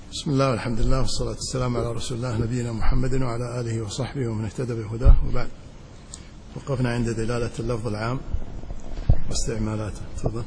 بسم الله والحمد لله والصلاة والسلام على رسول الله نبينا محمد وعلى آله وصحبه ومن اهتدى بهداه. وبعد، وقفنا عند دلالة اللفظ العام واستعمالاته. تفضل.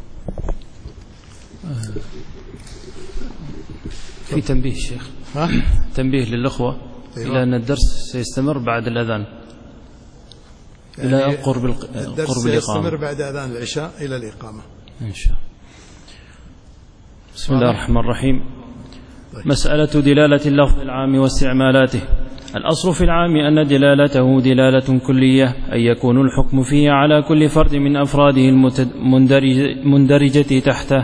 في تنبيه الشيخ، تنبيه للأخوة إلى أن الدرس سيستمر بعد الأذان، إلى يعني قرب الدرس سيستمر بعد أذان العشاء إلى الإقامة إن شاء الله. بسم الله الرحمن الرحيم. مسألة دلالة اللفظ العام واستعمالاته. الأصل في العام أن دلالته دلالة كلية، أي يكون الحكم فيه على كل فرد من أفراده المندرجة تحته.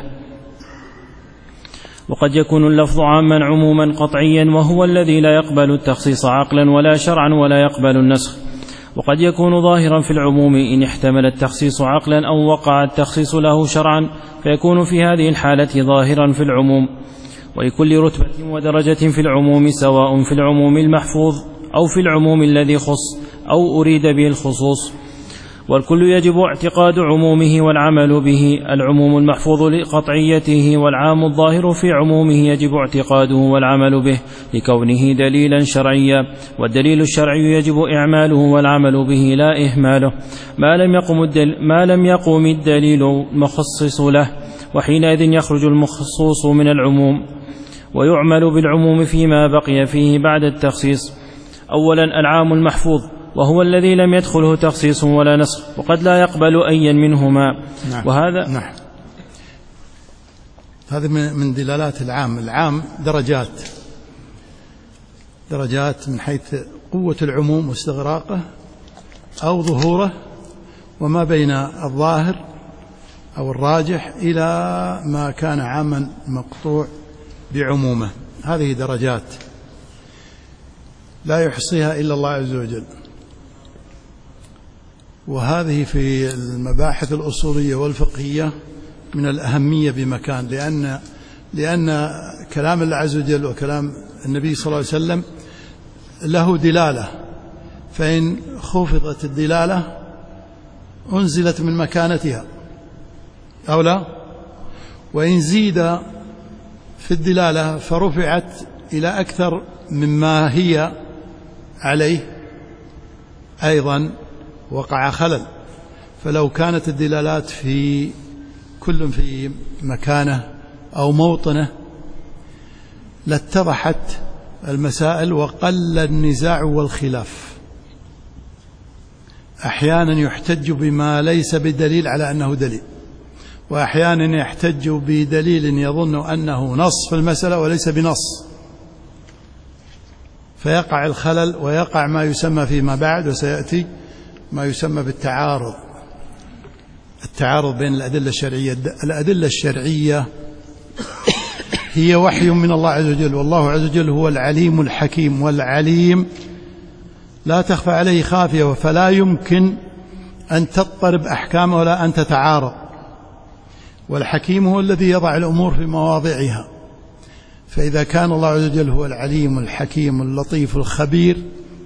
وقد يكون اللفظ عاما عموما قطعيا، وهو الذي لا يقبل التخصيص عقلا ولا شرعا ولا يقبل النسخ. وقد يكون ظاهرا في العموم إن احتمل التخصيص عقلا أو وقع التخصيص له شرعا، فيكون في هذه الحالة ظاهرا في العموم. ولكل رتبة ودرجة في العموم، سواء في العموم المحفوظ أو في العموم الذي خص أو أريد به الخصوص. والكل يجب اعتقاد عمومه والعمل به. العموم المحفوظ لقطعيته، والعام الظاهر في عمومه يجب اعتقاده والعمل به لكونه دليلا شرعيا. والدليل الشرعي يجب إعماله والعمل به لا إهماله ما لم يقم الدليل المخصص له، وحينئذ يخرج المخصوص من العموم ويعمل بالعموم فيما بقي فيه بعد التخصيص. أولا، العام المحفوظ، وهو الذي لم يدخله تخصيص ولا نسخ، وقد لا يقبل أيا منهما. نعم. وهذا هذا من دلالات العام. العام درجات من حيث قوة العموم واستغراقه أو ظهوره، وما بين الظاهر أو الراجح إلى ما كان عاما مقطوع بعمومه. هذه درجات لا يحصيها إلا الله عز وجل، وهذه في المباحث الأصولية والفقهية من الأهمية بمكان، لأن كلام الله عز وجل وكلام النبي صلى الله عليه وسلم له دلالة، فإن خفضت الدلالة أنزلت من مكانتها أو لا، وإن زيد في الدلالة فرفعت إلى أكثر مما هي عليه أيضا وقع خلل. فلو كانت الدلالات في كل في مكانه أو موطنه لاتضحت المسائل وقل النزاع والخلاف. أحيانا يحتج بما ليس بدليل على أنه دليل، وأحيانا يحتج بدليل يظن أنه نص في المسألة وليس بنص، فيقع الخلل ويقع ما يسمى فيما بعد وسيأتي ما يسمى بالتعارض. التعارض بين الأدلة الشرعية. الأدلة الشرعية هي وحي من الله عز وجل، والله عز وجل هو العليم الحكيم، والعليم لا تخفى عليه خافية، فلا يمكن أن تضطرب أحكامه ولا أن تتعارض. والحكيم هو الذي يضع الأمور في مواضعها. فإذا كان الله عز وجل هو العليم الحكيم اللطيف الخبير،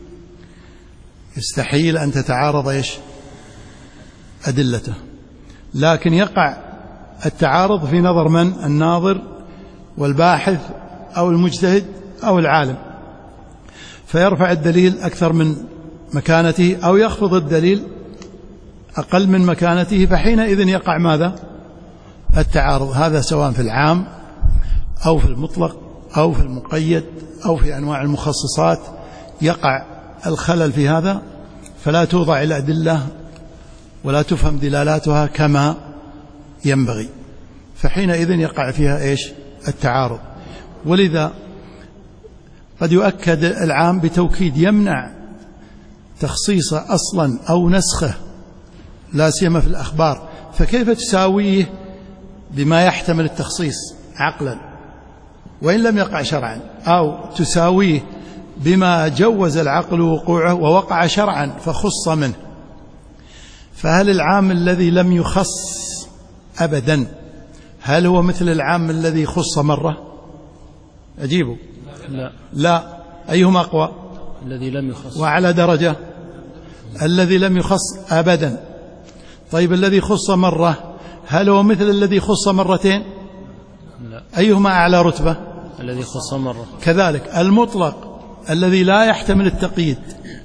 يستحيل أن تتعارض أدلته. لكن يقع التعارض في نظر من؟ الناظر والباحث أو المجتهد أو العالم، فيرفع الدليل أكثر من مكانته أو يخفض الدليل أقل من مكانته، فحينئذ يقع ماذا؟ التعارض. هذا سواء في العام أو في المطلق أو في المقيد أو في أنواع المخصصات يقع الخلل في هذا، فلا توضع الأدلة ولا تفهم دلالاتها كما ينبغي، فحينئذ يقع فيها التعارض. ولذا قد يؤكد العام بتوكيد يمنع تخصيصه أصلا أو نسخه، لا سيما في الأخبار. فكيف تساويه بما يحتمل التخصيص عقلا وإن لم يقع شرعا، أو تساويه بما جوز العقل وقوعه ووقع شرعا فخص منه؟ فهل العام الذي لم يخص أبدا هل هو مثل العام الذي خص مرة؟ أجيبوا. لا. أيهما أقوى؟ الذي لم يخص. وعلى درجة الذي لم يخص أبدا. طيب الذي خص مرة هل هو مثل الذي خص مرتين؟ لا. أيهما أعلى رتبة؟ الذي خص مرة. كذلك المطلق الذي لا يحتمل التقييد،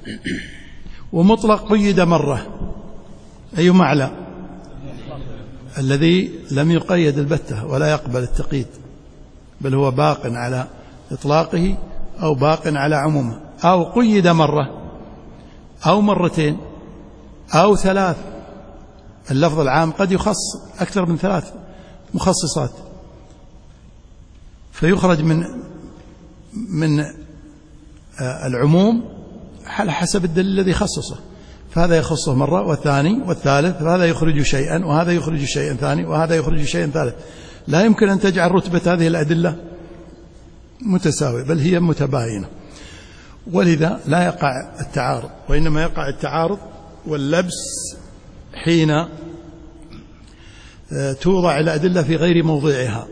ومطلق قيد مرة، أي معنى؟ الذي لم يقيد البتة ولا يقبل التقييد، بل هو باق على إطلاقه أو باق على عمومه، أو قيد مرة أو مرتين أو ثلاث. اللفظ العام قد يخص أكثر من 3 مخصصات، فيخرج من العموم على حسب الدليل الذي خصصه، فهذا يخصه مرة والثاني والثالث، فهذا يخرج شيئا وهذا يخرج شيئا ثاني وهذا يخرج شيئا ثالث. لا يمكن أن تجعل رتبة هذه الأدلة متساوية، بل هي متباينة، ولذا لا يقع التعارض، وإنما يقع التعارض واللبس حين توضع الأدلة في غير موضعها،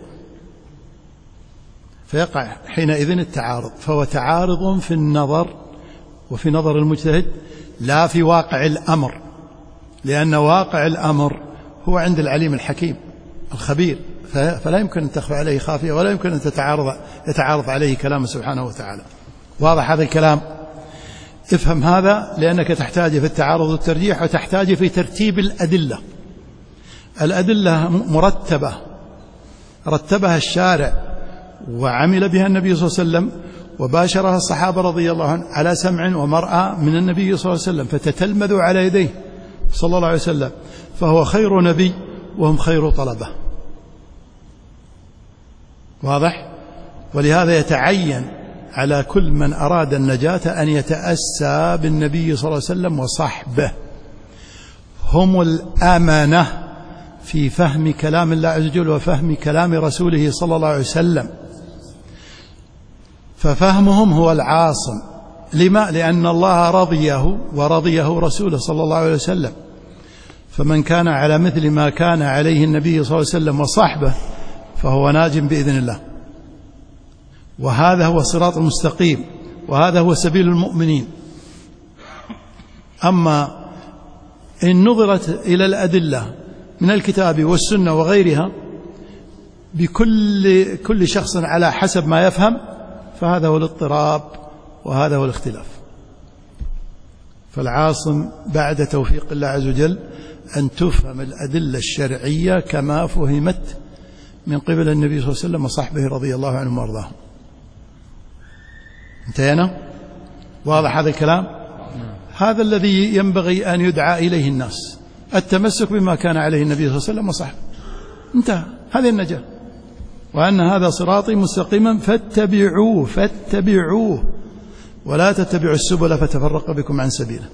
فيقع حينئذ التعارض، فهو تعارض في النظر وفي نظر المجتهد، لا في واقع الأمر، لأن واقع الأمر هو عند العليم الحكيم الخبير، فلا يمكن أن تخفى عليه خافية، ولا يمكن أن يتعارض عليه كلامه سبحانه وتعالى. واضح هذا الكلام؟ افهم هذا، لأنك تحتاج في التعارض والترجيح، وتحتاج في ترتيب الأدلة. الأدلة مرتبة، رتبها الشارع وعمل بها النبي صلى الله عليه وسلم، وباشرها الصحابة رضي الله عنهم على سمع ومرأى من النبي صلى الله عليه وسلم، فتتلمذوا على يديه صلى الله عليه وسلم، فهو خير نبي وهم خير طلبة. واضح؟ ولهذا يتعين على كل من أراد النجاة أن يتأسى بالنبي صلى الله عليه وسلم وصحبه، هم الأمانة في فهم كلام الله عز وجل وفهم كلام رسوله صلى الله عليه وسلم، ففهمهم هو العاصم. لما؟ لأن الله رضيه ورضيه رسوله صلى الله عليه وسلم، فمن كان على مثل ما كان عليه النبي صلى الله عليه وسلم وصحبه فهو ناج بإذن الله، وهذا هو الصراط المستقيم، وهذا هو سبيل المؤمنين. أما إن نظرت إلى الأدلة من الكتاب والسنة وغيرها بكل شخص على حسب ما يفهم، فهذا هو الاضطراب وهذا هو الاختلاف. فالعاصم بعد توفيق الله عز وجل أن تفهم الأدلة الشرعية كما فهمت من قبل النبي صلى الله عليه وسلم وصحبه رضي الله عنهم وارضاهم. انتهينا؟ واضح هذا الكلام؟ هذا الذي ينبغي أن يدعى إليه الناس، التمسك بما كان عليه النبي صلى الله عليه وسلم وصحبه. انتهى، هذه النجاة. وأن هذا صراطي مستقيما فاتبعوه ولا تتبعوا السبل فتفرق بكم عن سبيله.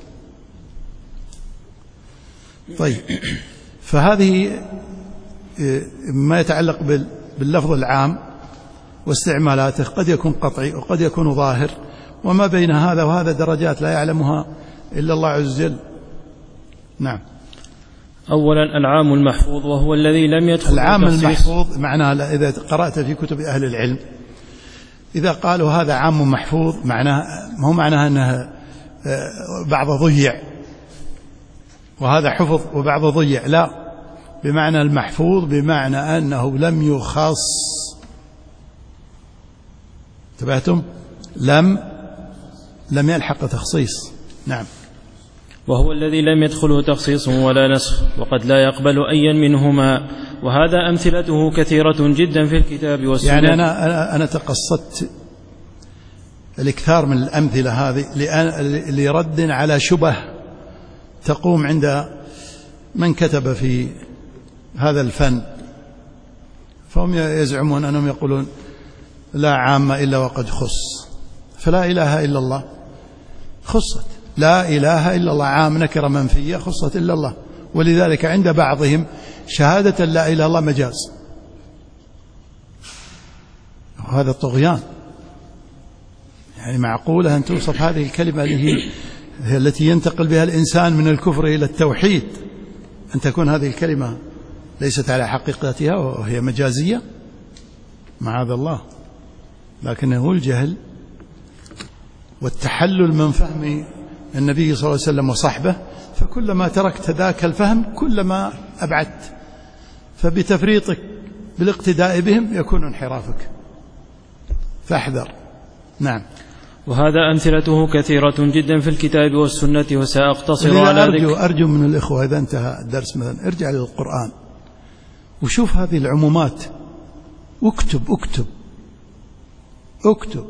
طيب، فهذه ما يتعلق باللفظ العام واستعمالاته، قد يكون قطعي وقد يكون ظاهر، وما بين هذا وهذا درجات لا يعلمها إلا الله عز وجل. نعم. أولا العام المحفوظ، وهو الذي لم يدخل العام المحفوظ معناه إذا قرأت في كتب أهل العلم إذا قالوا هذا عام محفوظ معناه هو معناه أنه بعض ضيع وهذا حفظ وبعض ضيع، لا، بمعنى المحفوظ بمعنى أنه لم يخص. انتبهتم؟ لم يلحق تخصيص. نعم. وهو الذي لم يدخله تخصيص ولا نسخ، وقد لا يقبل أيا منهما، وهذا أمثلته كثيرة جدا في الكتاب والسنة. يعني أنا تقصدت الإكثار من الأمثلة هذه لرد على شبه تقوم عند من كتب في هذا الفن، فهم يزعمون أنهم يقولون لا عام إلا وقد خص، فلا إله إلا الله خصت، لا إله إلا الله عام نكرة منفية خصت إلا الله، ولذلك عند بعضهم شهادة لا إله إلا الله مجاز، وهذا الطغيان. يعني معقولة أن توصف هذه الكلمة التي ينتقل بها الإنسان من الكفر إلى التوحيد أن تكون هذه الكلمة ليست على حقيقتها وهي مجازية؟ معاذ الله. لكنه الجهل والتحلل من فهم النبي صلى الله عليه وسلم وصحبه، فكلما تركت ذاك الفهم كلما أبعدت، فبتفريطك بالاقتداء بهم يكون انحرافك. فاحذر. نعم. وهذا أمثلته كثيرة جدا في الكتاب والسنة، وسأقتصر على ذكر. أرجو من الإخوة إذا انتهى الدرس مثلا ارجع للقرآن وشوف هذه العمومات، اكتب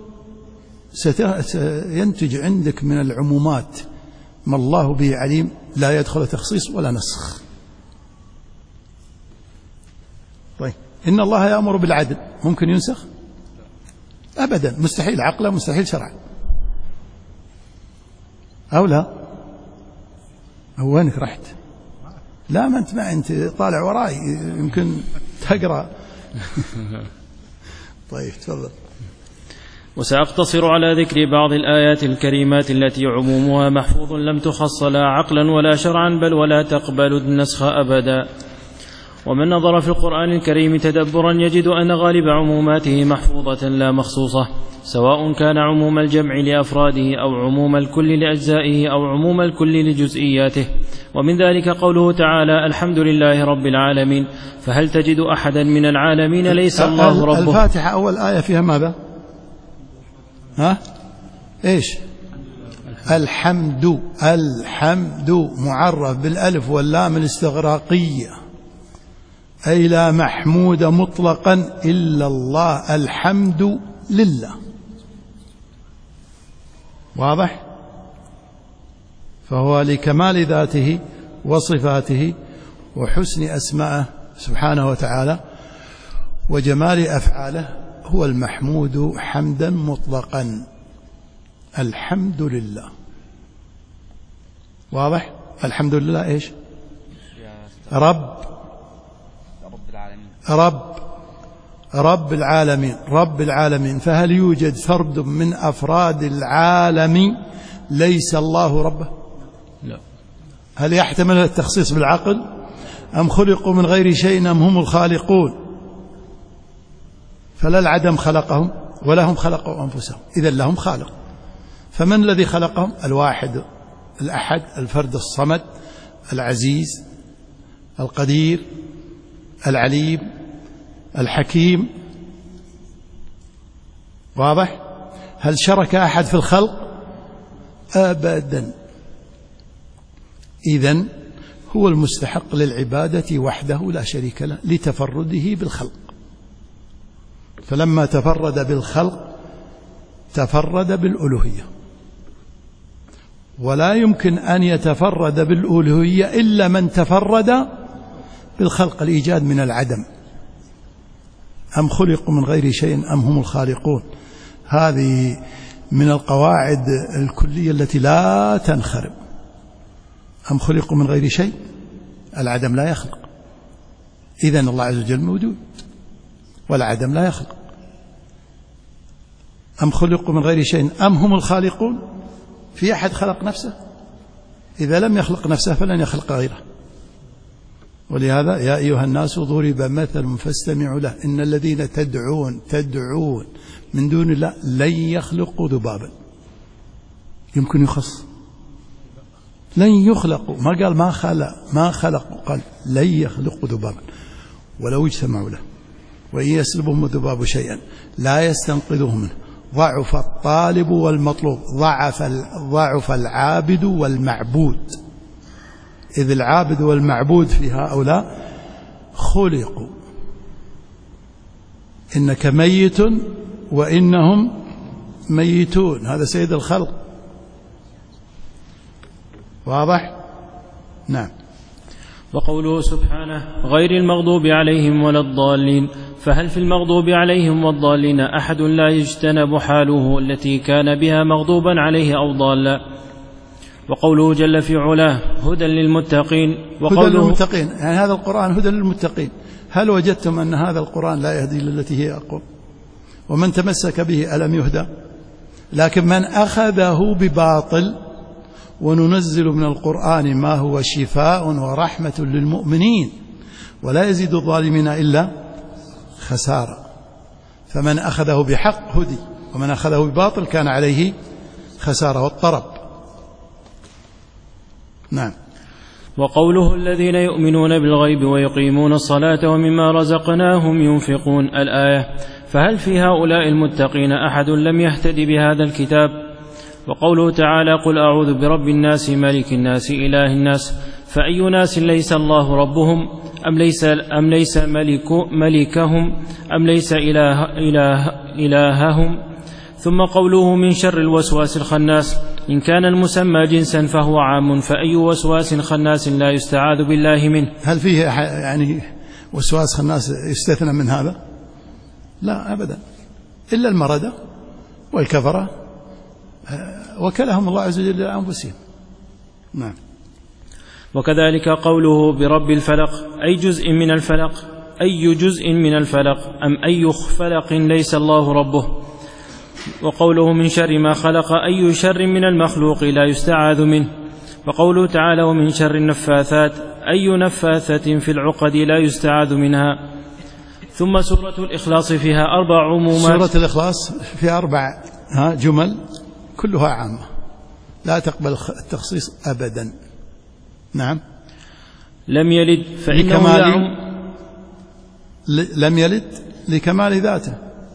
سينتج عندك من العمومات ما الله به عليم، لا يدخل تخصيص ولا نسخ. طيب، إن الله يأمر بالعدل، ممكن ينسخ؟ أبدا، مستحيل عقلا، مستحيل شرعا، أو لا؟ أو وينك رحت؟ لا، ما أنت معي، أنت طالع وراي، يمكن تقرأ. طيب تفضل. وسأقتصر على ذكر بعض الآيات الكريمات التي عمومها محفوظ لم تخص لا عقلا ولا شرعا، بل ولا تقبل النسخ أبدا. ومن نظر في القرآن الكريم تدبرا يجد أن غالب عموماته محفوظة لا مخصوصة، سواء كان عموم الجمع لأفراده أو عموم الكل لأجزائه أو عموم الكل لجزئياته. ومن ذلك قوله تعالى: الحمد لله رب العالمين، فهل تجد أحدا من العالمين ليس الله ربه؟ الفاتحة أول آية فيها ماذا؟ إيش؟ الحمد معرف بالألف واللام الاستغراقية، أي لا محمود مطلقا إلا الله، الحمد لله. واضح؟ فهو لكمال ذاته وصفاته وحسن أسمائه سبحانه وتعالى وجمال أفعاله هو المحمود حمدا مطلقا، الحمد لله. واضح؟ الحمد لله إيش؟ رب العالمين. فهل يوجد فرد من أفراد العالم ليس الله ربه؟ لا. هل يحتمل التخصيص بالعقل؟ أم خلقوا من غير شيء أم هم الخالقون؟ فلا العدم خلقهم ولا هم خلقوا أنفسهم، إذن لهم خالق. فمن الذي خلقهم؟ الواحد الأحد الفرد الصمد العزيز القدير العليم الحكيم. واضح؟ هل شرك أحد في الخلق؟ أبدا. إذن هو المستحق للعبادة وحده لا شريك له لتفرده بالخلق. فلما تفرد بالخلق تفرد بالألوهية، ولا يمكن أن يتفرد بالألوهية إلا من تفرد بالخلق، الإيجاد من العدم. أم خلقوا من غير شيء أم هم الخالقون، هذه من القواعد الكلية التي لا تنخرم. أم خلقوا من غير شيء، العدم لا يخلق، إذن الله عز وجل موجود والعدم لا يخلق. أم خلقوا من غير شيء أم هم الخالقون، في أحد خلق نفسه؟ إذا لم يخلق نفسه فلن يخلق غيره. ولهذا يا أيها الناس ضرب مثل فاستمعوا له إن الذين تدعون من دون الله لن يخلقوا ذبابا. يمكن يخص؟ لن يخلقوا، ما قال ما خلقوا، قال لن يخلقوا ذبابا ولو اجتمعوا له وإن يسلبهم الذباب شيئا لا يستنقذوه منه، ضعف الطالب والمطلوب، ضعف العابد والمعبود، إذ العابد والمعبود في هؤلاء خلقوا. إنك ميت وإنهم ميتون، هذا سيد الخلق. واضح؟ نعم. وقوله سبحانه: غير المغضوب عليهم ولا الضالين، فهل في المغضوب عليهم والضالين أحد لا يجتنب حاله التي كان بها مغضوبا عليه أو ضالا؟ وقوله جل في علاه: هدى للمتقين. هدى للمتقين، يعني هذا القرآن هدى للمتقين. هل وجدتم أن هذا القرآن لا يهدي للتي هي أقوم؟ ومن تمسك به ألم يهدى؟ لكن من أخذه بباطل، وننزل من القرآن ما هو شفاء ورحمة للمؤمنين ولا يزيد الظالمين إلا خسارة. فمن أخذه بحق هدي، ومن أخذه بباطل كان عليه خسارة واضطرب. نعم. وقوله الذين يؤمنون بالغيب ويقيمون الصلاة ومما رزقناهم ينفقون الآية. فهل في هؤلاء المتقين أحد لم يهتد بهذا الكتاب؟ وقوله تعالى قل أعوذ برب الناس ملك الناس إله الناس، فأي ناس ليس الله ربهم أم ليس ملكهم أم ليس إلههم؟ ثم قوله من شر الوسواس الخناس، إن كان المسمى جنسا فهو عام، فأي وسواس خناس لا يستعاذ بالله منه؟ هل فيه يعني وسواس خناس يستثنى من هذا؟ لا أبدا، إلا المردة والكفرة وكلهم الله عز وجل لأنفسهم. نعم. وكذلك قوله برب الفلق، أي جزء من الفلق، أي جزء من الفلق أم أي فلق ليس الله ربه؟ وقوله من شر ما خلق، أي شر من المخلوق لا يستعاذ منه؟ وقوله تعالى ومن شر النفاثات، أي نفاثة في العقد لا يستعاذ منها؟ ثم سورة الإخلاص فيها 4 عمومات. سورة الإخلاص فيها 4 جمل كلها عامة لا تقبل التخصيص أبدا. نعم. لم يلد فإنه لم يلد لكمال ذاته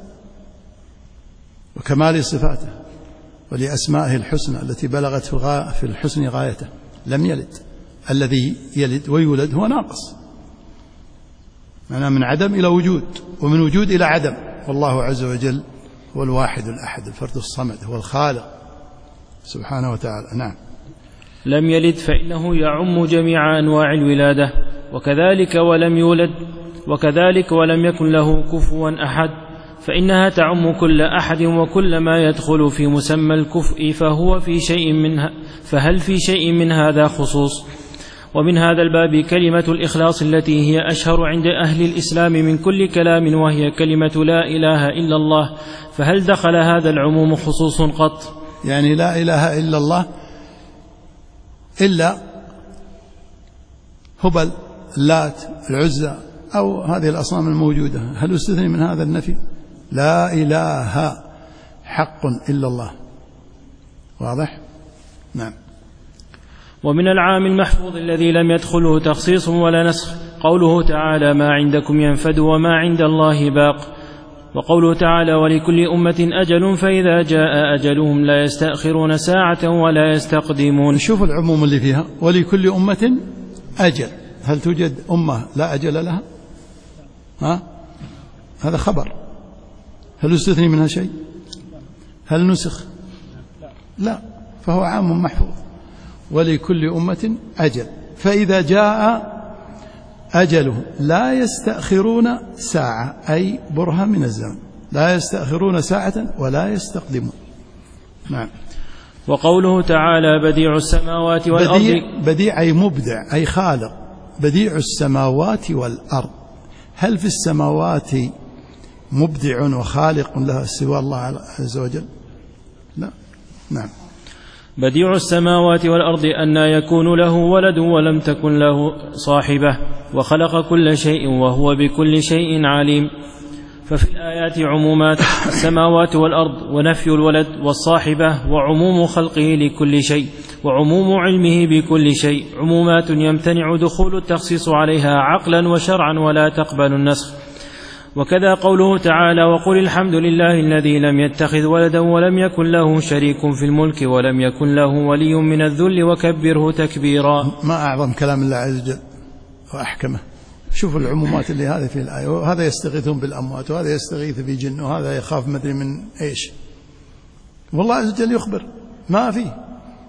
وكمال صفاته ولأسمائه الحسنى التي بلغت في الحسن غايته. لم يلد، الذي يلد ويولد هو ناقص، معناه من عدم إلى وجود، ومن وجود إلى عدم. والله عز وجل هو الواحد الأحد الفرد الصمد، هو الخالق سبحانه وتعالى. نعم. لم يلد فإنه يعم جميع أنواع الولادة، وكذلك ولم يولد، وكذلك ولم يكن له كفوا أحد، فإنها تعم كل أحد وكل ما يدخل في مسمى الكفء، فهل في شيء من هذا خصوص؟ ومن هذا الباب كلمة الإخلاص التي هي أشهر عند أهل الإسلام من كل كلام، وهي كلمة لا إله إلا الله، فهل دخل هذا العموم خصوص قط؟ يعني لا إله إلا الله إلا هبل، اللات، العزى أو هذه الأصنام الموجودة، هل استثني من هذا النفي؟ لا إله حق إلا الله. واضح؟ نعم. ومن العام المحفوظ الذي لم يدخله تخصيص ولا نسخ قوله تعالى ما عندكم ينفد وما عند الله باق، وقوله تعالى ولكل أمة أجل فإذا جاء أجلهم لا يستأخرون ساعة ولا يستقدمون. شوف العموم اللي فيها، ولكل أمة أجل. هل توجد أمة لا أجل لها؟ هذا خبر، هل استثني منها شيء؟ هل نسخ؟ لا، فهو عام محفوظ. ولكل أمة أجل فإذا جاء أجلهم لا يستأخرون ساعة، أي برهة من الزمن، لا يستأخرون ساعة ولا يستقدمون. نعم. وقوله تعالى بديع السماوات والأرض، بديع أي مبدع أي خالق، بديع السماوات والأرض. هل في السماوات مبدع وخالق له سوى الله عز وجل؟ لا. نعم. بديع السماوات والأرض أن يكون له ولد ولم تكن له صاحبة، وخلق كل شيء وهو بكل شيء عليم. ففي الآيات عمومات السماوات والأرض ونفي الولد والصاحبة، وعموم خلقه لكل شيء، وعموم علمه بكل شيء، عمومات يمتنع دخول التخصيص عليها عقلا وشرعا ولا تقبل النسخ. وكذا قوله تعالى وقل الحمد لله الذي لم يتخذ ولدا ولم يكن له شريك في الملك ولم يكن له ولي من الذل وكبره تكبيرا. ما أعظم كلام الله عز وجل وأحكمه. شوف العمومات اللي هذه في الآية، وهذا يستغيثون بالأموات وهذا يستغيث بجن وهذا يخاف مدري من إيش، والله عز وجل يخبر ما فيه.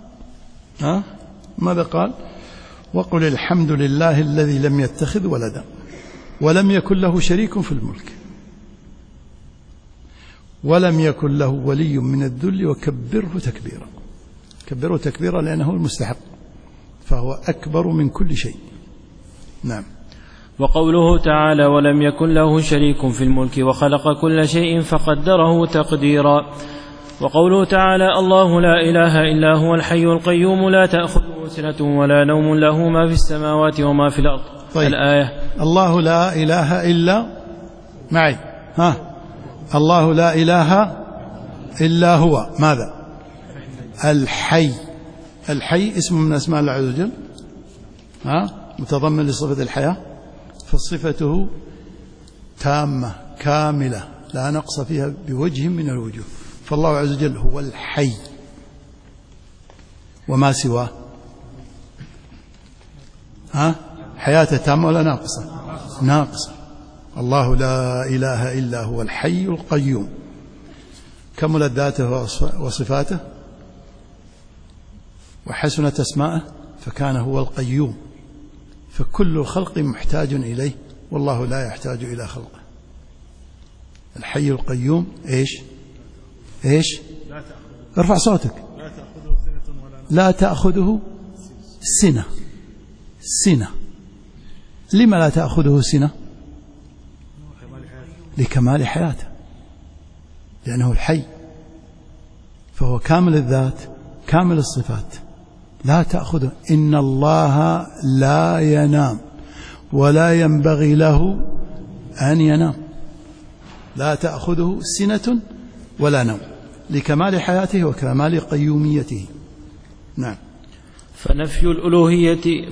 ماذا قال؟ وقل الحمد لله الذي لم يتخذ ولدا ولم يكن له شريك في الملك ولم يكن له ولي من الذل وكبره تكبيرا. كبره تكبيرا لأنه المستحق، فهو أكبر من كل شيء. نعم. وقوله تعالى ولم يكن له شريك في الملك وخلق كل شيء فقدره تقديرا. وقوله تعالى الله لا إله إلا هو الحي القيوم لا تأخذه سنة ولا نوم له ما في السماوات وما في الأرض. طيب. الآية. الله لا إله إلا معي الله لا إله إلا هو ماذا؟ الحي. الحي اسم من أسماء الله عز وجل. متضمن لصفة الحياة، فصفته تامة كاملة لا نقص فيها بوجه من الوجوه. فالله عز وجل هو الحي، وما سواه حياته تامة ولا ناقصة؟ ناقصة. الله لا إله إلا هو الحي القيوم، كملت ذاته وصفاته وحسنت أسماءه، فكان هو القيوم، فكل الخلق محتاج إليه، والله لا يحتاج إلى خلقه. الحي القيوم إيش ارفع صوتك. لا تأخذه سنة. لما لا تأخذه سنة؟ لكمال حياته، لأنه الحي، فهو كامل الذات كامل الصفات، لا تأخذه. إن الله لا ينام ولا ينبغي له أن ينام، لا تأخذه سنة ولا نوم، لكمال حياته وكمال قيوميته. نعم. فنفي الألوهية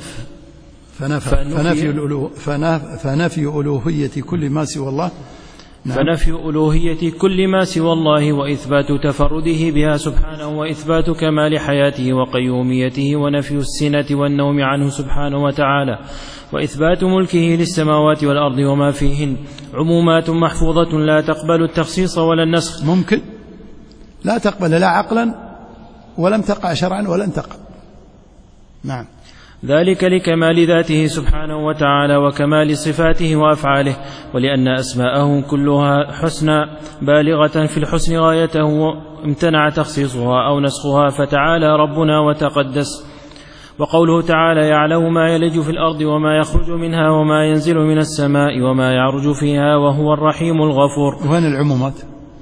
فنفي ألوهية كل ما سوى الله. نعم. فنفي ألوهية كل ما سوى الله، وإثبات تفرده بها سبحانه، وإثبات كمال حياته وقيوميته، ونفي السنة والنوم عنه سبحانه وتعالى، وإثبات ملكه للسماوات والأرض وما فيهن، عمومات محفوظة لا تقبل التخصيص ولا النسخ. ممكن لا تقبل لا عقلا، ولم تقع شرعا ولن تقع. نعم. ذلك لكمال ذاته سبحانه وتعالى وكمال صفاته وأفعاله، ولأن أسماءه كلها حسنى بالغة في الحسن غايته، وامتنع تخصيصها أو نسخها، فتعالى ربنا وتقدس. وقوله تعالى: يعلم ما يلج في الأرض وما يخرج منها وما ينزل من السماء وما يعرج فيها وهو الرحيم الغفور. وين العمومات؟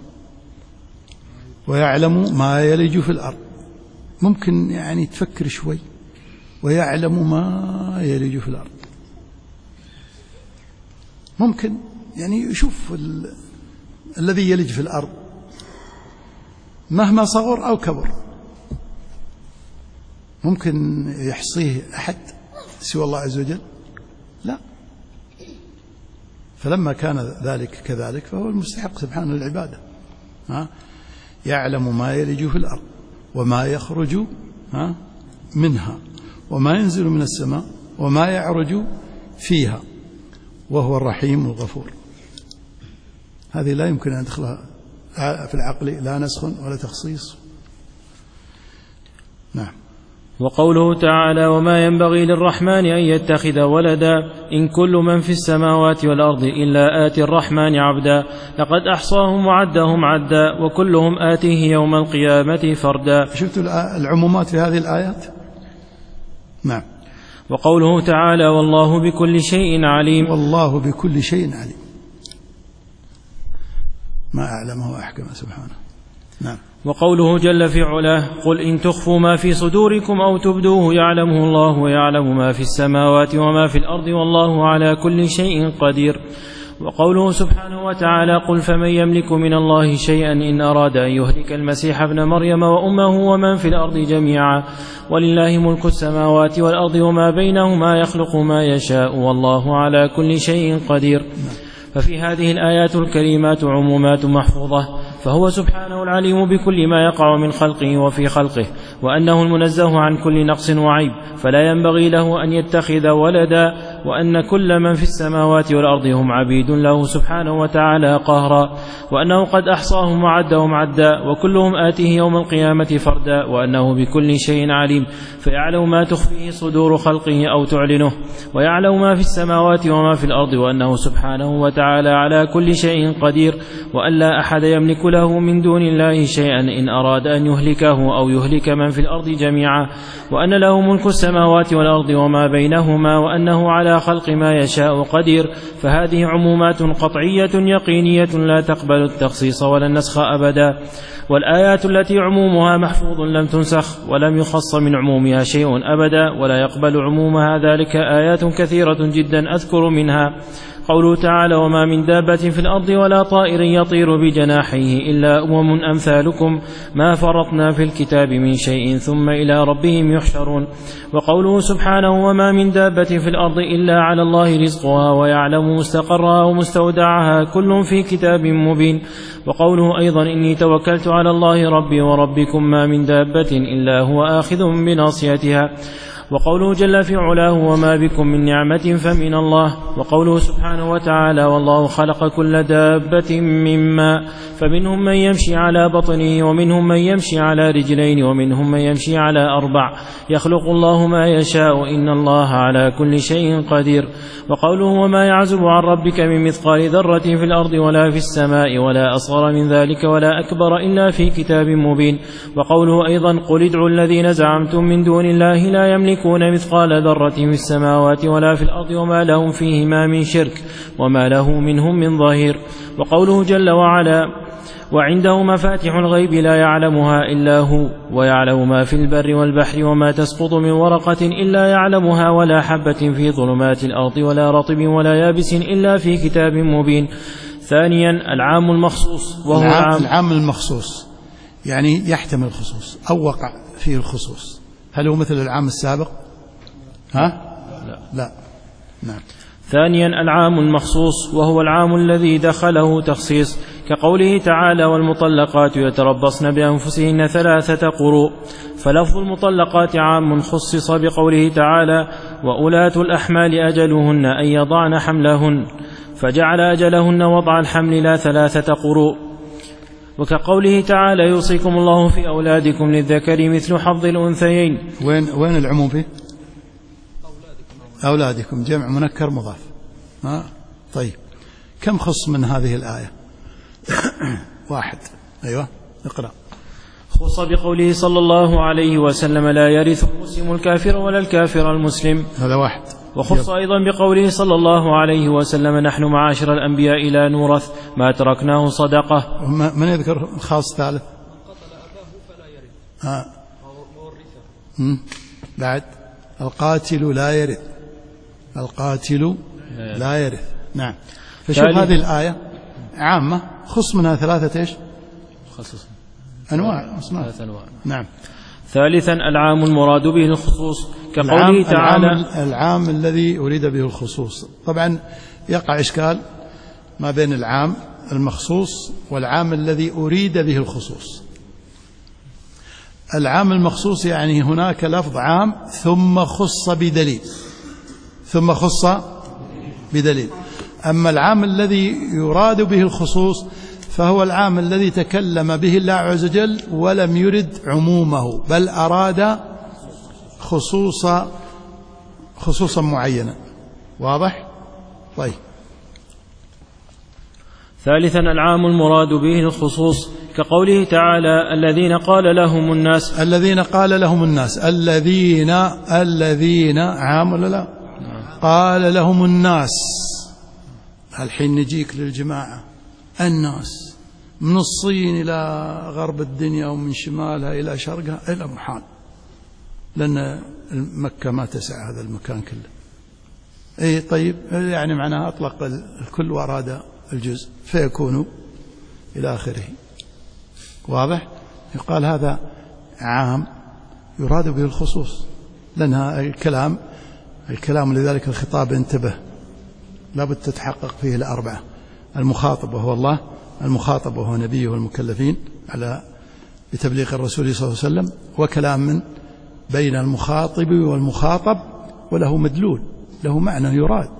ويعلم ما يلج في الأرض، ممكن يعني تفكر شوي. ويعلم ما يلج في الأرض، ممكن يعني يشوف الذي يلج في الأرض مهما صغر أو كبر، ممكن يحصيه أحد سوى الله عز وجل؟ لا. فلما كان ذلك كذلك فهو المستحق سبحانه للعبادة. يعلم ما يلج في الأرض وما يخرج منها وما ينزل من السماء وما يعرج فيها وهو الرحيم الغفور. هذه لا يمكن أن تدخلها في العقل، لا نسخ ولا تخصيص. نعم. وقوله تعالى: وما ينبغي للرحمن أن يتخذ ولدا إن كل من في السماوات والأرض إلا آتي الرحمن عبدا لقد أحصاهم وعدهم عدا وكلهم آتيه يوم القيامة فردا. شفتوا العمومات في هذه الآيات؟ نعم. وقوله تعالى: والله بكل شيء عليم. والله بكل شيء عليم، ما أعلمه أحكم سبحانه. نعم. وقوله جل في علاه: قل إن تخفوا ما في صدوركم أو تبدوه يعلمه الله ويعلم ما في السماوات وما في الأرض والله على كل شيء قدير. وقوله سبحانه وتعالى: قل فمن يملك من الله شيئا إن أراد أن يهلك المسيح ابن مريم وأمه ومن في الأرض جميعا ولله ملك السماوات والأرض وما بينهما يخلق ما يشاء والله على كل شيء قدير. ففي هذه الآيات الكريمات عمومات محفوظة، فهو سبحانه العليم بكل ما يقع من خلقه وفي خلقه، وأنه المنزه عن كل نقص وعيب، فلا ينبغي له أن يتخذ ولدا، وأن كل من في السماوات والأرض هم عبيد له سبحانه وتعالى قهرا، وأنه قد أحصاهم وعدهم عدا وكلهم آتيه يوم القيامة فردا، وأنه بكل شيء عليم، فيعلم ما تخفيه صدور خلقه أو تعلنه، ويعلم ما في السماوات وما في الأرض، وأنه سبحانه وتعالى على كل شيء قدير، وأن لا أحد يملك له من دون الله شيئا إن أراد أن يهلكه أو يهلك من في الأرض جميعا، وأن له ملك السماوات والأرض وما بينهما، وأنه على خلق ما يشاء قدير. فهذه عمومات قطعية يقينية لا تقبل التخصيص ولا النسخ أبدا. والآيات التي عمومها محفوظ لم تنسخ ولم يخص من عمومها شيء أبدا، ولا يقبل عمومها ذلك آيات كثيرة جدا أذكر منها وقوله تعالى وما من دابة في الأرض ولا طائر يطير بجناحيه إلا أمم أمثالكم ما فرطنا في الكتاب من شيء ثم إلى ربهم يحشرون. وقوله سبحانه وما من دابة في الأرض إلا على الله رزقها ويعلم مستقرها ومستودعها كل في كتاب مبين. وقوله أيضا إني توكلت على الله ربي وربكم ما من دابة إلا هو آخذ بناصيتها. وقوله جل في علاه وما بكم من نعمة فمن الله. وقوله سبحانه وتعالى والله خلق كل دابة من ماء فمنهم من يمشي على بطنه ومنهم من يمشي على رجلين ومنهم من يمشي على 4 يخلق الله ما يشاء إن الله على كل شيء قدير. وقوله وما يعزب عن ربك من مثقال ذرة في الأرض ولا في السماء ولا أصغر من ذلك ولا أكبر إلا في كتاب مبين. وقوله أيضا قل ادعوا الذين زعمتم من دون الله لا يملكون مثقال ذرة في السماوات ولا في الأرض وما لهم فيهما من شرك وما له منهم من ظهير. وقوله جل وعلا وعنده مفاتح الغيب لا يعلمها إلا هو ويعلم ما في البر والبحر وما تسقط من ورقة إلا يعلمها ولا حبة في ظلمات الأرض ولا رطب ولا يابس إلا في كتاب مبين. ثانيا العام المخصوص وهو العام المخصوص يعني يحتمل الخصوص أو وقع فيه الخصوص. هل هو مثل العام السابق؟ لا. نعم. ثانيا العام المخصوص وهو العام الذي دخله تخصيص كقوله تعالى والمطلقات يتربصن بأنفسهن 3 قروء. فلفظ المطلقات عام خصص بقوله تعالى وأولاة الأحمال أجلهن أن يضعن حملهن فجعل أجلهن وضع الحمل لا 3 قروء. وكقوله تعالى يوصيكم الله في أولادكم للذكر مثل حظ الأنثيين. وين العموم فيه؟ أولادكم جمع منكر مضاف. طيب كم خص من هذه الآية؟ 1. أيوة اقرأ. خص بقوله صلى الله عليه وسلم لا يرث المسلم الكافر ولا الكافر المسلم. هذا 1. وخص أيضا بقوله صلى الله عليه وسلم نحن معاشر الأنبياء لا نورث ما تركناه صدقة. من يذكر خاص ثالث؟ من قتل أباه فلا يرث مورثه. بعد القاتل لا يرث. القاتل لا يرث. نعم. فشوف هذه الآية عامة خص منها 3 إيش؟ أنواع. 3 أنواع. نعم. ثالثا العام المراد به الخصوص كقوله تعالى العام الذي أريد به الخصوص. طبعا يقع إشكال ما بين العام المخصوص والعام الذي أريد به الخصوص. العام المخصوص يعني هناك لفظ عام ثم خص بدليل. أما العام الذي يراد به الخصوص فهو العام الذي تكلم به الله عز وجل ولم يرد عمومه بل أراد خصوصا معينا. واضح؟ طيب. ثالثا العام المراد به الخصوص كقوله تعالى الذين قال لهم الناس. الذين عام ولا لا؟ قال لهم الناس. الحين نجيك للجماعة الناس من الصين إلى غرب الدنيا ومن شمالها إلى شرقها إلى محال لأن مكة ما تسع هذا المكان كله. طيب يعني معناها أطلق الكل وأراد الجزء فيكون إلى آخره. واضح؟ يقال هذا عام يراد به الخصوص لأنها الكلام لذلك الخطاب انتبه لابد تتحقق فيه 4. المخاطب وهو الله، المخاطب وهو نبيه والمكلفين على بتبليغ الرسول صلى الله عليه وسلم، وكلام بين المخاطب والمخاطب وله مدلول له معنى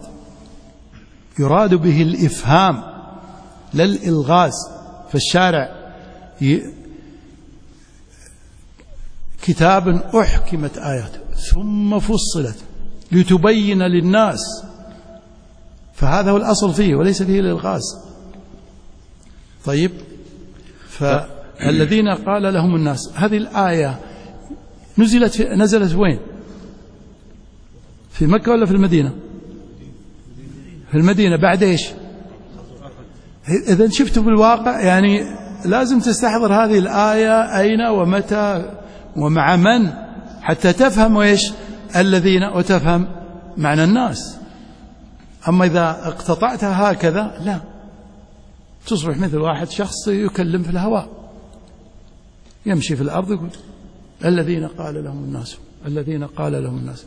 يراد به الإفهام لا الإلغاز. فالشارع كتاب أحكمت آياته ثم فصلت لتبين للناس، فهذا هو الأصل فيه وليس فيه الإلغاز. طيب، فالذين قال لهم الناس هذه الآية نزلت وين؟ في مكة ولا في المدينة؟ في المدينة. بعد إيش؟ إذا شفتوا بالواقع يعني لازم تستحضر هذه الآية أين ومتى ومع من حتى تفهم وإيش الذين وتفهم معنى الناس. أما إذا اقتطعتها هكذا لا، تصبح مثل واحد شخص يكلم في الهواء، يمشي في الأرض يقول الذين قال لهم الناس، الذين قال لهم الناس،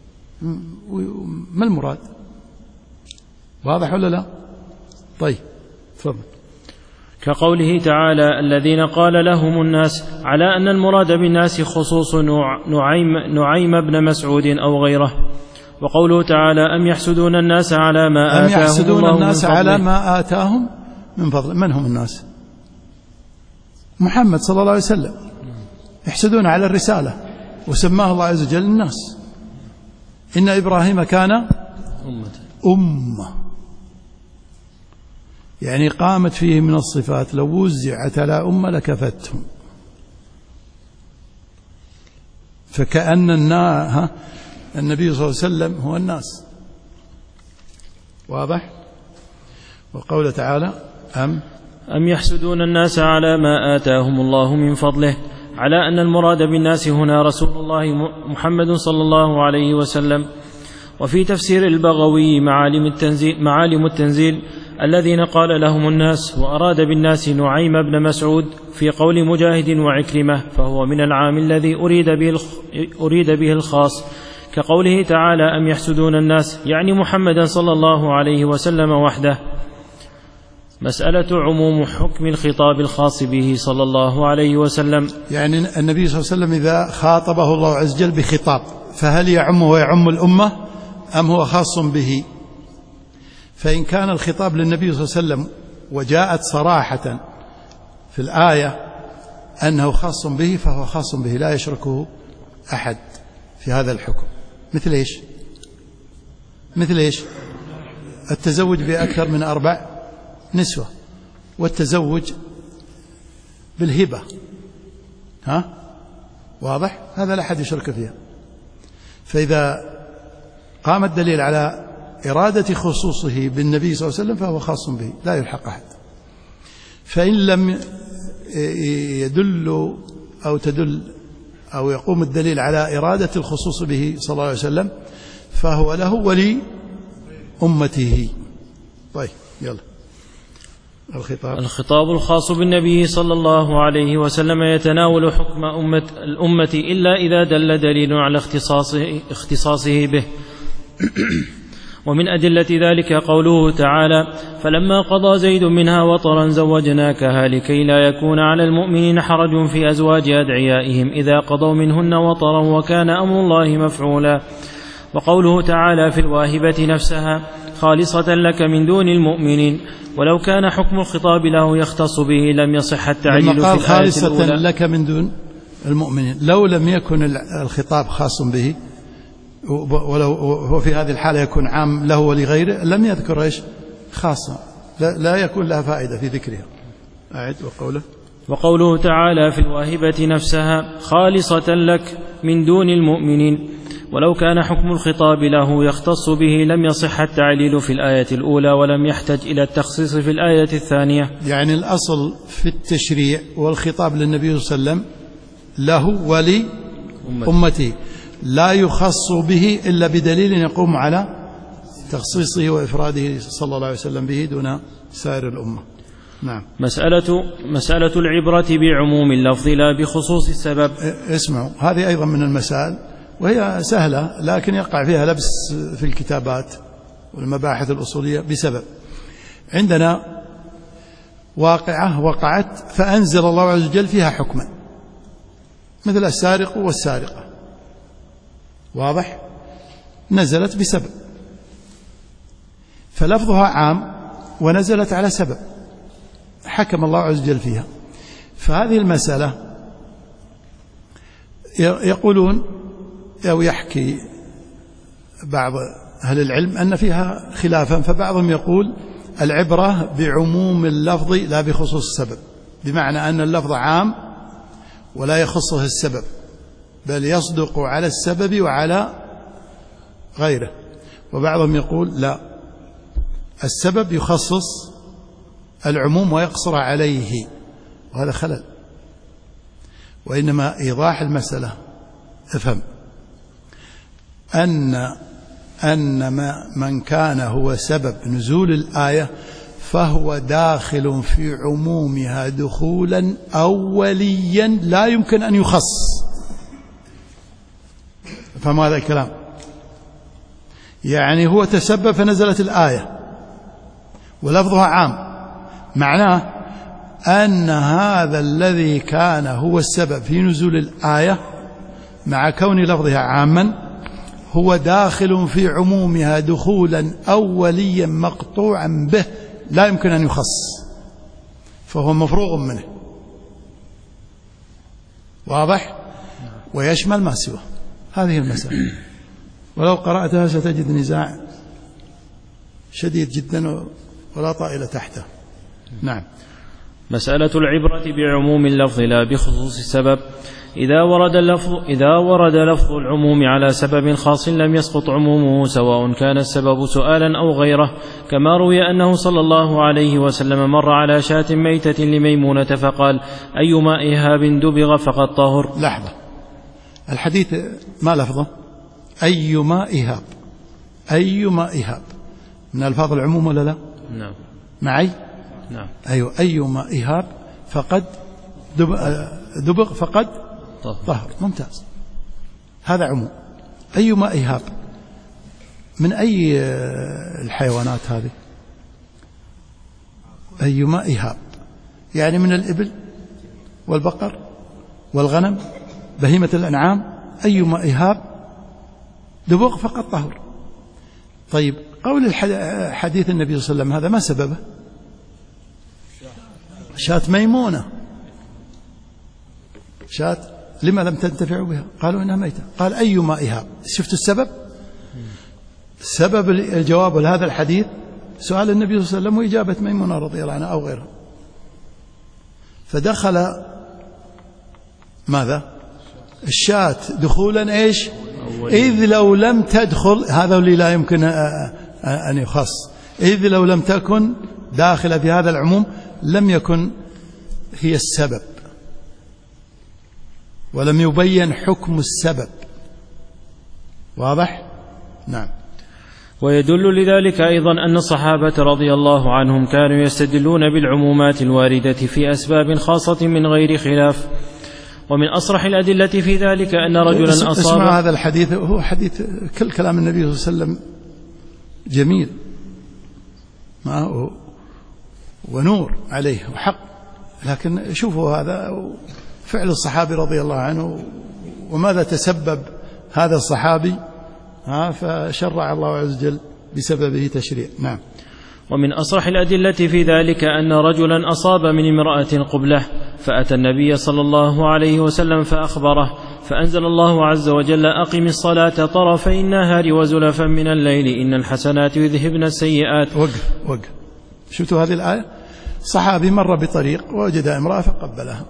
ما المراد؟ واضح ولا لا؟ طيب تفضل. كقوله تعالى الذين قال لهم الناس، على أن المراد بالناس خصوص نعيم بن مسعود أو غيره. وقوله تعالى أم يحسدون الناس على ما آتاهم يحسدون الله الناس من فضله. على ما آتاهم من فضله. من هم الناس؟ محمد صلى الله عليه وسلم، يحسدون على الرسالة وسماه الله عز وجل الناس. إن إبراهيم كان أمة، يعني قامت فيه من الصفات لو وزعت على أمة لكفتهم. فكأن النبي صلى الله عليه وسلم هو الناس. واضح؟ وقوله تعالى أم يحسدون الناس على ما آتاهم الله من فضله، على أن المراد بالناس هنا رسول الله محمد صلى الله عليه وسلم. وفي تفسير البغوي معالم التنزيل الذين قال لهم الناس، وأراد بالناس نعيم بن مسعود في قول مجاهد وعكرمة، فهو من العام الذي أريد به الخاص، كقوله تعالى أم يحسدون الناس، يعني محمدا صلى الله عليه وسلم وحده. مسألة عموم حكم الخطاب الخاص به صلى الله عليه وسلم، يعني النبي صلى الله عليه وسلم إذا خاطبه الله عز وجل بخطاب فهل يعم ويعم الأمة أم هو خاص به؟ فإن كان الخطاب للنبي صلى الله عليه وسلم وجاءت صراحة في الآية أنه خاص به فهو خاص به، لا يشركه أحد في هذا الحكم. مثل إيش؟ مثل إيش؟ التزوج بأكثر من 4 نسوة، والتزوج بالهبة، واضح؟ هذا لا أحد يشرك فيها. فإذا قام الدليل على إرادة خصوصه بالنبي صلى الله عليه وسلم فهو خاص به، لا يلحق أحد. فإن لم يدل أو تدل أو يقوم الدليل على إرادة الخصوص به صلى الله عليه وسلم فهو له ولي أمته. طيب يلا. الخطاب الخاص بالنبي صلى الله عليه وسلم يتناول حكم الأمة إلا إذا دل دليل على اختصاصه به. ومن أدلة ذلك قوله تعالى فلما قضى زيد منها وطرا زوجناكها لكي لا يكون على المؤمنين حرج في أزواج أدعيائهم إذا قضوا منهن وطرا وكان أمر الله مفعولا. وقوله تعالى في الواهبة نفسها خالصة لك من دون المؤمنين، ولو كان حكم الخطاب له يختص به لم يصح التعليل في الآية خالصة الأولى. لك من دون المؤمنين، لو لم يكن الخطاب خاص به ولو هو في هذه الحالة يكون عام له ولغيره لم يذكر إيش خاصة، لا يكون لها فائدة في ذكرها. أعد. وقوله تعالى في الواهبة نفسها خالصة لك من دون المؤمنين، ولو كان حكم الخطاب له يختص به لم يصح التعليل في الآية الأولى ولم يحتج إلى التخصيص في الآية الثانية. يعني الأصل في التشريع والخطاب للنبي صلى الله عليه وسلم له ولي أمته، لا يخص به إلا بدليل يقوم على تخصيصه وإفراده صلى الله عليه وسلم به دون سائر الأمة. نعم. مسألة العبرة بعموم اللفظ لا بخصوص السبب. اسمعوا، هذه أيضا من المسائل وهي سهلة لكن يقع فيها لبس في الكتابات والمباحث الأصولية بسبب عندنا واقعة وقعت فأنزل الله عز وجل فيها حكما مثل السارق والسارقة، واضح؟ نزلت بسبب فلفظها عام ونزلت على سبب حكم الله عز وجل فيها. فهذه المسألة يقولون أو يحكي بعض أهل العلم أن فيها خلافا، فبعضهم يقول العبرة بعموم اللفظ لا بخصوص السبب، بمعنى أن اللفظ عام ولا يخصه السبب بل يصدق على السبب وعلى غيره. وبعضهم يقول لا، السبب يخصص العموم ويقصر عليه، وهذا خلل. وإنما إيضاح المسألة، افهم أن أن من كان هو سبب نزول الآية فهو داخل في عمومها دخولا أوليا لا يمكن أن يخص. فما هذا الكلام؟ يعني هو تسبب فنزلت الآية ولفظها عام، معناه أن هذا الذي كان هو السبب في نزول الآية مع كون لفظها عاما هو داخل في عمومها دخولا أوليا مقطوعا به لا يمكن أن يخص، فهو مفروغ منه. واضح؟ ويشمل ما سواه. هذه المسألة، ولو قرأتها ستجد نزاع شديد جدا ولا طائل تحته. نعم. مسألة العبرة بعموم اللفظ لا بخصوص السبب. إذا ورد لفظ العموم على سبب خاص لم يسقط عمومه سواء كان السبب سؤالا أو غيره، كما روي أنه صلى الله عليه وسلم مر على شاة ميتة لميمونة فقال: أيما إهاب دبغ فقد طهر. لحظة، الحديث ما لفظه؟ أيما إهاب. أيما إهاب من ألفاظ العموم ولا لا؟ نعم. معي؟ نعم. أيوة. أيما إهاب فقد دبغ فقد طهر. ممتاز، هذا عموم. أيما إهاب من أي الحيوانات هذه؟ أيما إهاب يعني من الإبل والبقر والغنم بهيمة الأنعام. أيما إهاب دبغ فقد طهر. طيب، قول حديث النبي صلى الله عليه وسلم هذا ما سببه؟ شاة ميمونة، شاة لما لم تنتفعوا بها؟ قالوا إنها ميتة. قال أيما إهاب. شفت السبب؟ سبب الجواب لهذا الحديث سؤال النبي صلى الله عليه وسلم وإجابة ميمونة رضي الله عنها أو غيرها. فدخل ماذا؟ الشاة دخولا إيش؟ إذ لو لم تدخل، هذا اللي لا يمكن أن يخص، إذ لو لم تكن داخلة في هذا العموم لم يكن هي السبب ولم يبين حكم السبب. واضح؟ نعم. ويدل لذلك أيضا أن الصحابة رضي الله عنهم كانوا يستدلون بالعمومات الواردة في أسباب خاصة من غير خلاف. ومن أصرح الأدلة في ذلك أن رجلا أصاب. اسمع هذا الحديث، هو حديث كل كلام النبي صلى الله عليه وسلم جميل ونور عليه وحق، لكن شوفوا هذا فعل الصحابي رضي الله عنه وماذا تسبب هذا الصحابي، فشرع الله عز وجل بسببه تشريع. نعم. ومن أصرح الأدلة في ذلك أن رجلا أصاب من امرأة قبلة فأتى النبي صلى الله عليه وسلم فأخبره، فأنزل الله عز وجل: أقم الصلاة طرفي النهار وزلفا من الليل إن الحسنات يذهبن السيئات. وقف. شفتوا هذه الآية؟ صحابي مر بطريق ووجد امرأة فقبلها،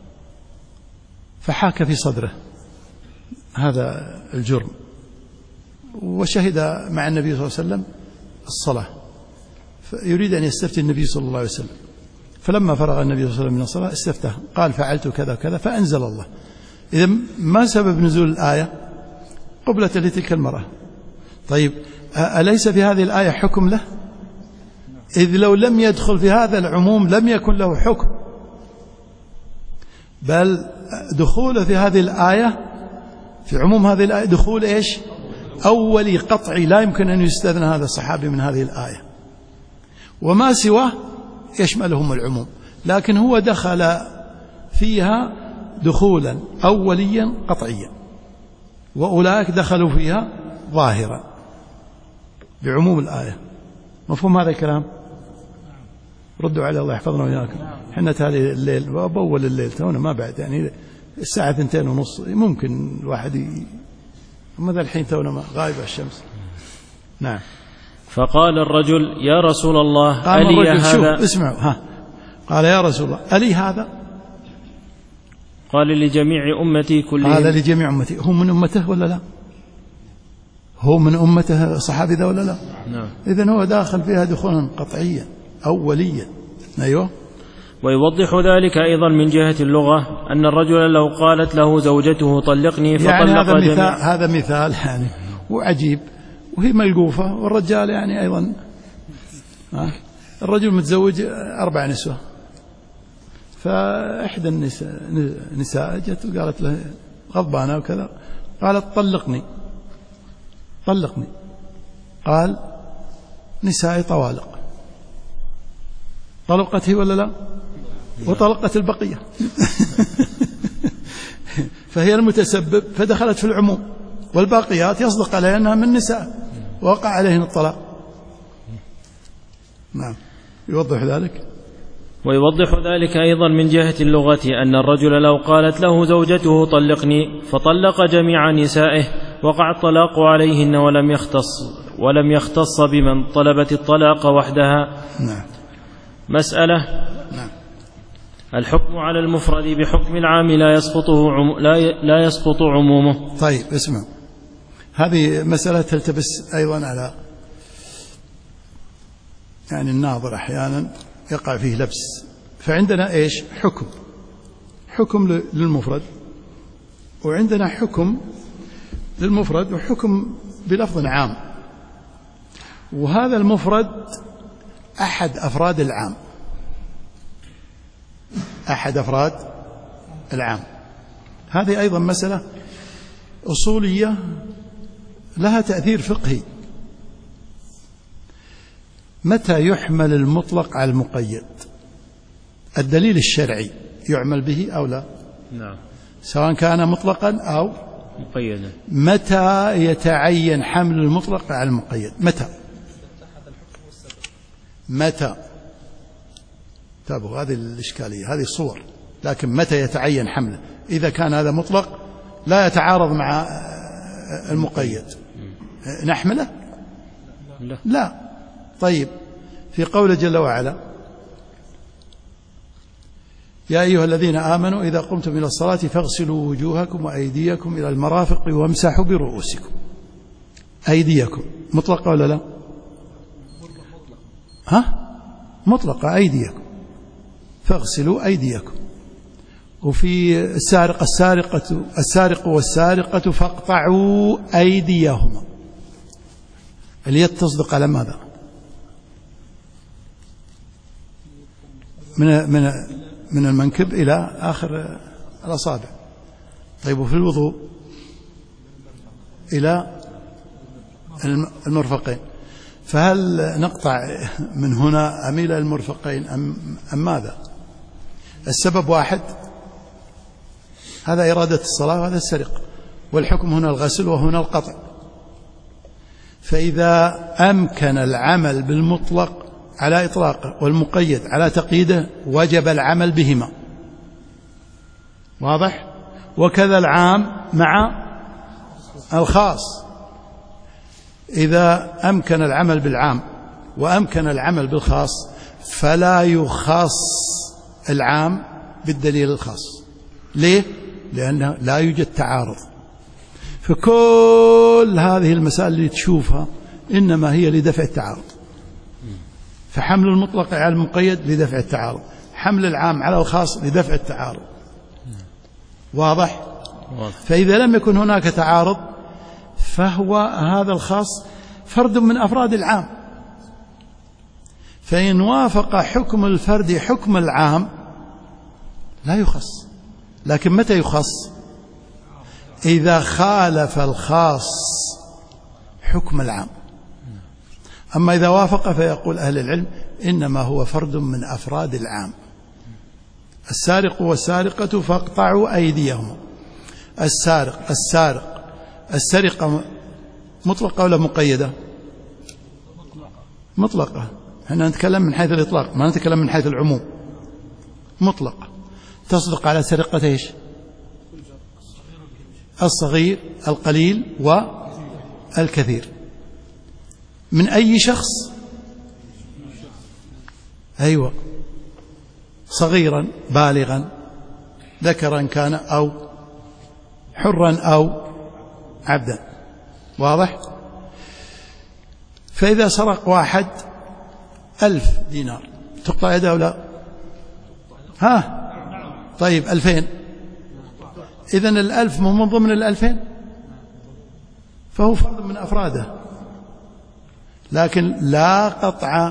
فحاك في صدره هذا الجرم، وشهد مع النبي صلى الله عليه وسلم الصلاة، فيريد أن يستفتي النبي صلى الله عليه وسلم. فلما فرغ النبي صلى الله عليه وسلم من الصلاة استفتاه، قال: فعلت كذا كذا، فأنزل الله. إذا ما سبب نزول الآية؟ قبلة لتلك المرأة. طيب، أليس في هذه الآية حكم له؟ إذ لو لم يدخل في هذا العموم لم يكن له حكم، بل دخوله في هذه الآية، في عموم هذه الآية، دخول إيش؟ أولي قطعي، لا يمكن أن يستثنى هذا الصحابي من هذه الآية، وما سواه يشملهم العموم، لكن هو دخل فيها دخولا أوليا قطعيا، وأولئك دخلوا فيها ظاهرا بعموم الآية. مفهوم هذا الكلام؟ ردوا على الله يحفظنا وإياكم. حنا تالي الليل وأول الليل تونا ما بعد، يعني الساعة 2:30 ممكن الواحد ماذا الحين تونا غايبة الشمس. نعم. فقال الرجل: يا رسول الله ألي هذا؟ شوف اسمعوا، قال: يا رسول الله ألي هذا؟ قال: لجميع أمتي كلهم. هذا لجميع أمتي. هو من أمته ولا لا؟ هو من أمته الصحابي ذا ولا لا؟ نعم. إذن هو داخل فيها دخولا قطعيا أوليا. أيوه. ويوضح ذلك أيضا من جهة اللغة أن الرجل لو قالت له زوجته طلقني فطلق يعني هذا مثال يعني وعجيب وهي ملقوفة، والرجال يعني أيضا الرجل متزوج 4 نسوة، فإحدى النساء جت وقالت له غضبانة وكذا، قالت طلقني. قال نسائي طوالق. طلقت هي ولا لا؟ وطلقت البقية. فهي المتسبب، فدخلت في العموم، والباقيات يصدق عليها أنها من نساء ووقع عليهن الطلاق. نعم. يوضح ذلك. ويوضح ذلك أيضا من جهة اللغة أن الرجل لو قالت له زوجته طلقني فطلق جميع نسائه وقع الطلاق عليهن ولم يختص بمن طلبت الطلاق وحدها. نعم. مسألة. نعم. الحكم على المفرد بحكم العام لا يسقط عمومه. طيب اسمع، هذه مسألة تلتبس أيضا على يعني الناظر أحيانا يقع فيه لبس. فعندنا إيش؟ حكم للمفرد، وعندنا حكم للمفرد وحكم بلفظ عام. وهذا المفرد أحد أفراد العام. هذه أيضا مسألة أصولية لها تأثير فقهي. متى يحمل المطلق على المقيد؟ الدليل الشرعي يعمل به أو لا؟ نعم. سواء كان مطلقا أو مقيدا. متى يتعين حمل المطلق على المقيد؟ متى تابوا هذه الإشكالية، هذه صور. لكن متى يتعين حمله؟ إذا كان هذا مطلق لا يتعارض مع المقيد نحمله؟ لا. طيب، في قوله جل وعلا يا أيها الذين آمنوا إذا قمتم إلى الصلاة فاغسلوا وجوهكم وأيديكم إلى المرافق وامسحوا برؤوسكم. أيديكم مطلقة ولا لا؟ مطلقة. أيديكم فاغسلوا أيديكم. وفي السارق والسارقة فاقطعوا أيديهما. اليد تصدق على ماذا؟ من المنكب إلى آخر الأصابع. طيب، وفي الوضوء إلى المرفقين. فهل نقطع من هنا أم إلى المرفقين أم ماذا؟ السبب واحد، هذا إرادة الصلاة وهذا السرقة، والحكم هنا الغسل وهنا القطع. فإذا أمكن العمل بالمطلق على إطلاقه والمقيد على تقييده وجب العمل بهما. واضح؟ وكذا العام مع الخاص. إذا أمكن العمل بالعام وأمكن العمل بالخاص فلا يخص العام بالدليل الخاص. ليه؟ لأنه لا يوجد تعارض. فكل هذه المسائل اللي تشوفها إنما هي لدفع التعارض. فحمل المطلق على المقيد لدفع التعارض، حمل العام على الخاص لدفع التعارض. واضح؟ فإذا لم يكن هناك تعارض فهو هذا الخاص فرد من أفراد العام. فإن وافق حكم الفرد حكم العام لا يخص. لكن متى يخص؟ إذا خالف الخاص حكم العام. أما إذا وافق فيقول أهل العلم إنما هو فرد من أفراد العام. السارق والسارقة فاقطعوا أيديهما. السرقة مطلقة ولا مقيدة؟ مطلقة. احنا نتكلم من حيث الإطلاق، ما نتكلم من حيث العموم. مطلقة تصدق على سرقة ايش؟ الصغير القليل والكثير. من أي شخص؟ أيوة، صغيرا بالغا ذكرا كان أو حرا أو عبدا. واضح؟ فإذا سرق واحد 1000 دينار تقطع يده ولا؟ طيب 2000، إذن 1000 من ضمن 2000 فهو فرد من أفراده. لكن لا قطع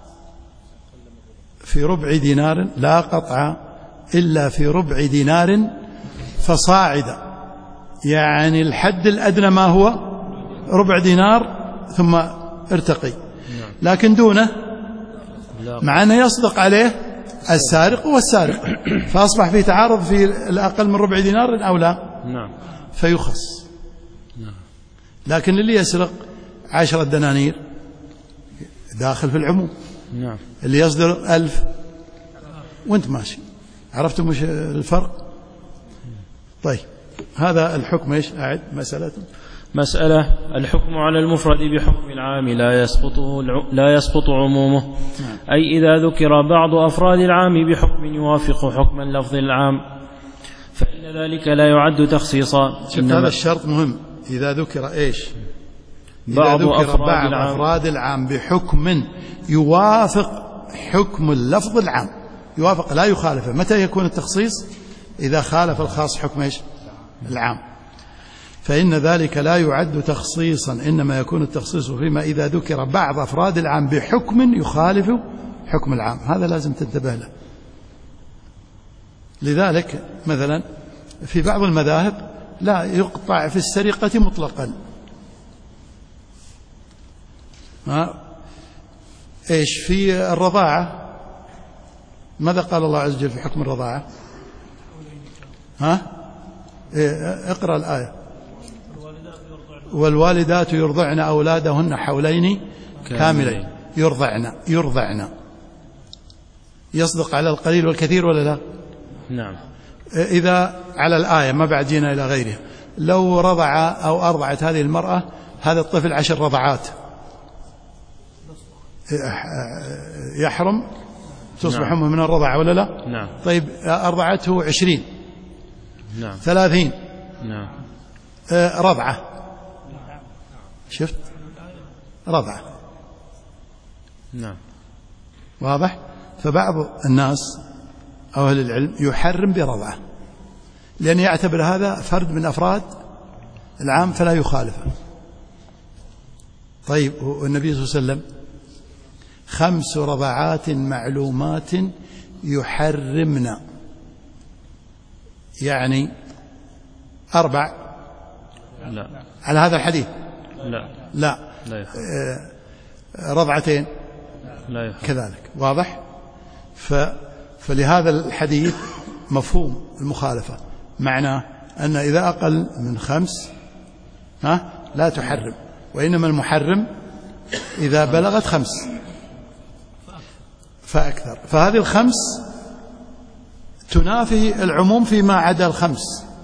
في ربع دينار، لا قطع إلا في ربع دينار فصاعدا، يعني الحد الأدنى ما هو ربع دينار ثم ارتقي، لكن دونه مع أنه يصدق عليه السارق والسارق، فأصبح في تعارض في الأقل من ربع دينار أو لا، فيخص. لكن اللي يسرق 10 دنانير داخل في العموم، اللي يصدر 1000 وانت ماشي. عرفتم مش الفرق؟ طيب هذا الحكم ايش؟ أعد مسألة الحكم على المفرد بحكم العام لا يسقط عمومه، أي إذا ذكر بعض أفراد العام بحكم يوافق حكم اللفظ العام فإن ذلك لا يعد تخصيصا. هذا الشرط مهم، إذا ذكر إيش؟ بعض أفراد العام بحكم يوافق حكم اللفظ العام، يوافق لا يخالفه. متى يكون التخصيص؟ إذا خالف الخاص حكم إيش؟ العام، فإن ذلك لا يعد تخصيصا، إنما يكون التخصيص فيما إذا ذكر بعض أفراد العام بحكم يخالف حكم العام. هذا لازم تنتبه له. لذلك مثلا في بعض المذاهب لا يقطع في السرقة مطلقا. إيش في الرضاعة؟ ماذا قال الله عز وجل في حكم الرضاعة؟ اقرأ الآية. والوالدات يرضعن أولادهن حولين كاملين. يرضعن يصدق على القليل والكثير ولا لا؟ نعم. إذا على الآية ما بعد جينا إلى غيرها، لو رضع أو أرضعت هذه المرأة هذا الطفل 10 رضعات يحرم تصبح أمه من الرضاعة ولا لا؟ نعم. طيب أرضعته 20 نعم 30 نعم رضعة، شفت رضعة. نعم واضح. فبعض الناس أو أهل العلم يحرم برضعة لأن يعتبر هذا فرد من أفراد العام فلا يخالفه. طيب والنبي صلى الله عليه وسلم 5 رضعات معلومات يحرمن، يعني 4 لا على هذا الحديث لا رضعتين لا كذلك. واضح. فلهذا الحديث مفهوم المخالفة، معناه أن إذا أقل من 5 لا تحرم، وإنما المحرم إذا بلغت 5 فأكثر. فهذه 5 تنافي العموم فيما عدا 5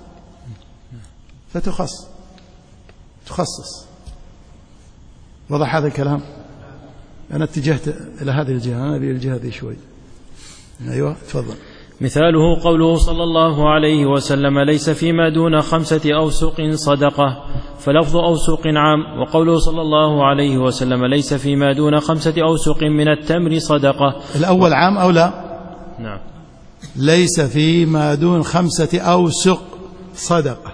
فتخصص. وضح هذا الكلام؟ أنا اتجهت إلى هذه الجهة، أنا أبي الجهة ذي شوي. أيوة تفضل. مثاله قوله صلى الله عليه وسلم ليس فيما دون 5 أوسق صدقة، فلفظ أوسق عام، وقوله صلى الله عليه وسلم ليس فيما دون 5 أوسق من التمر صدقة. الأول عام أو لا؟ نعم. ليس فيما دون 5 أوسق صدقة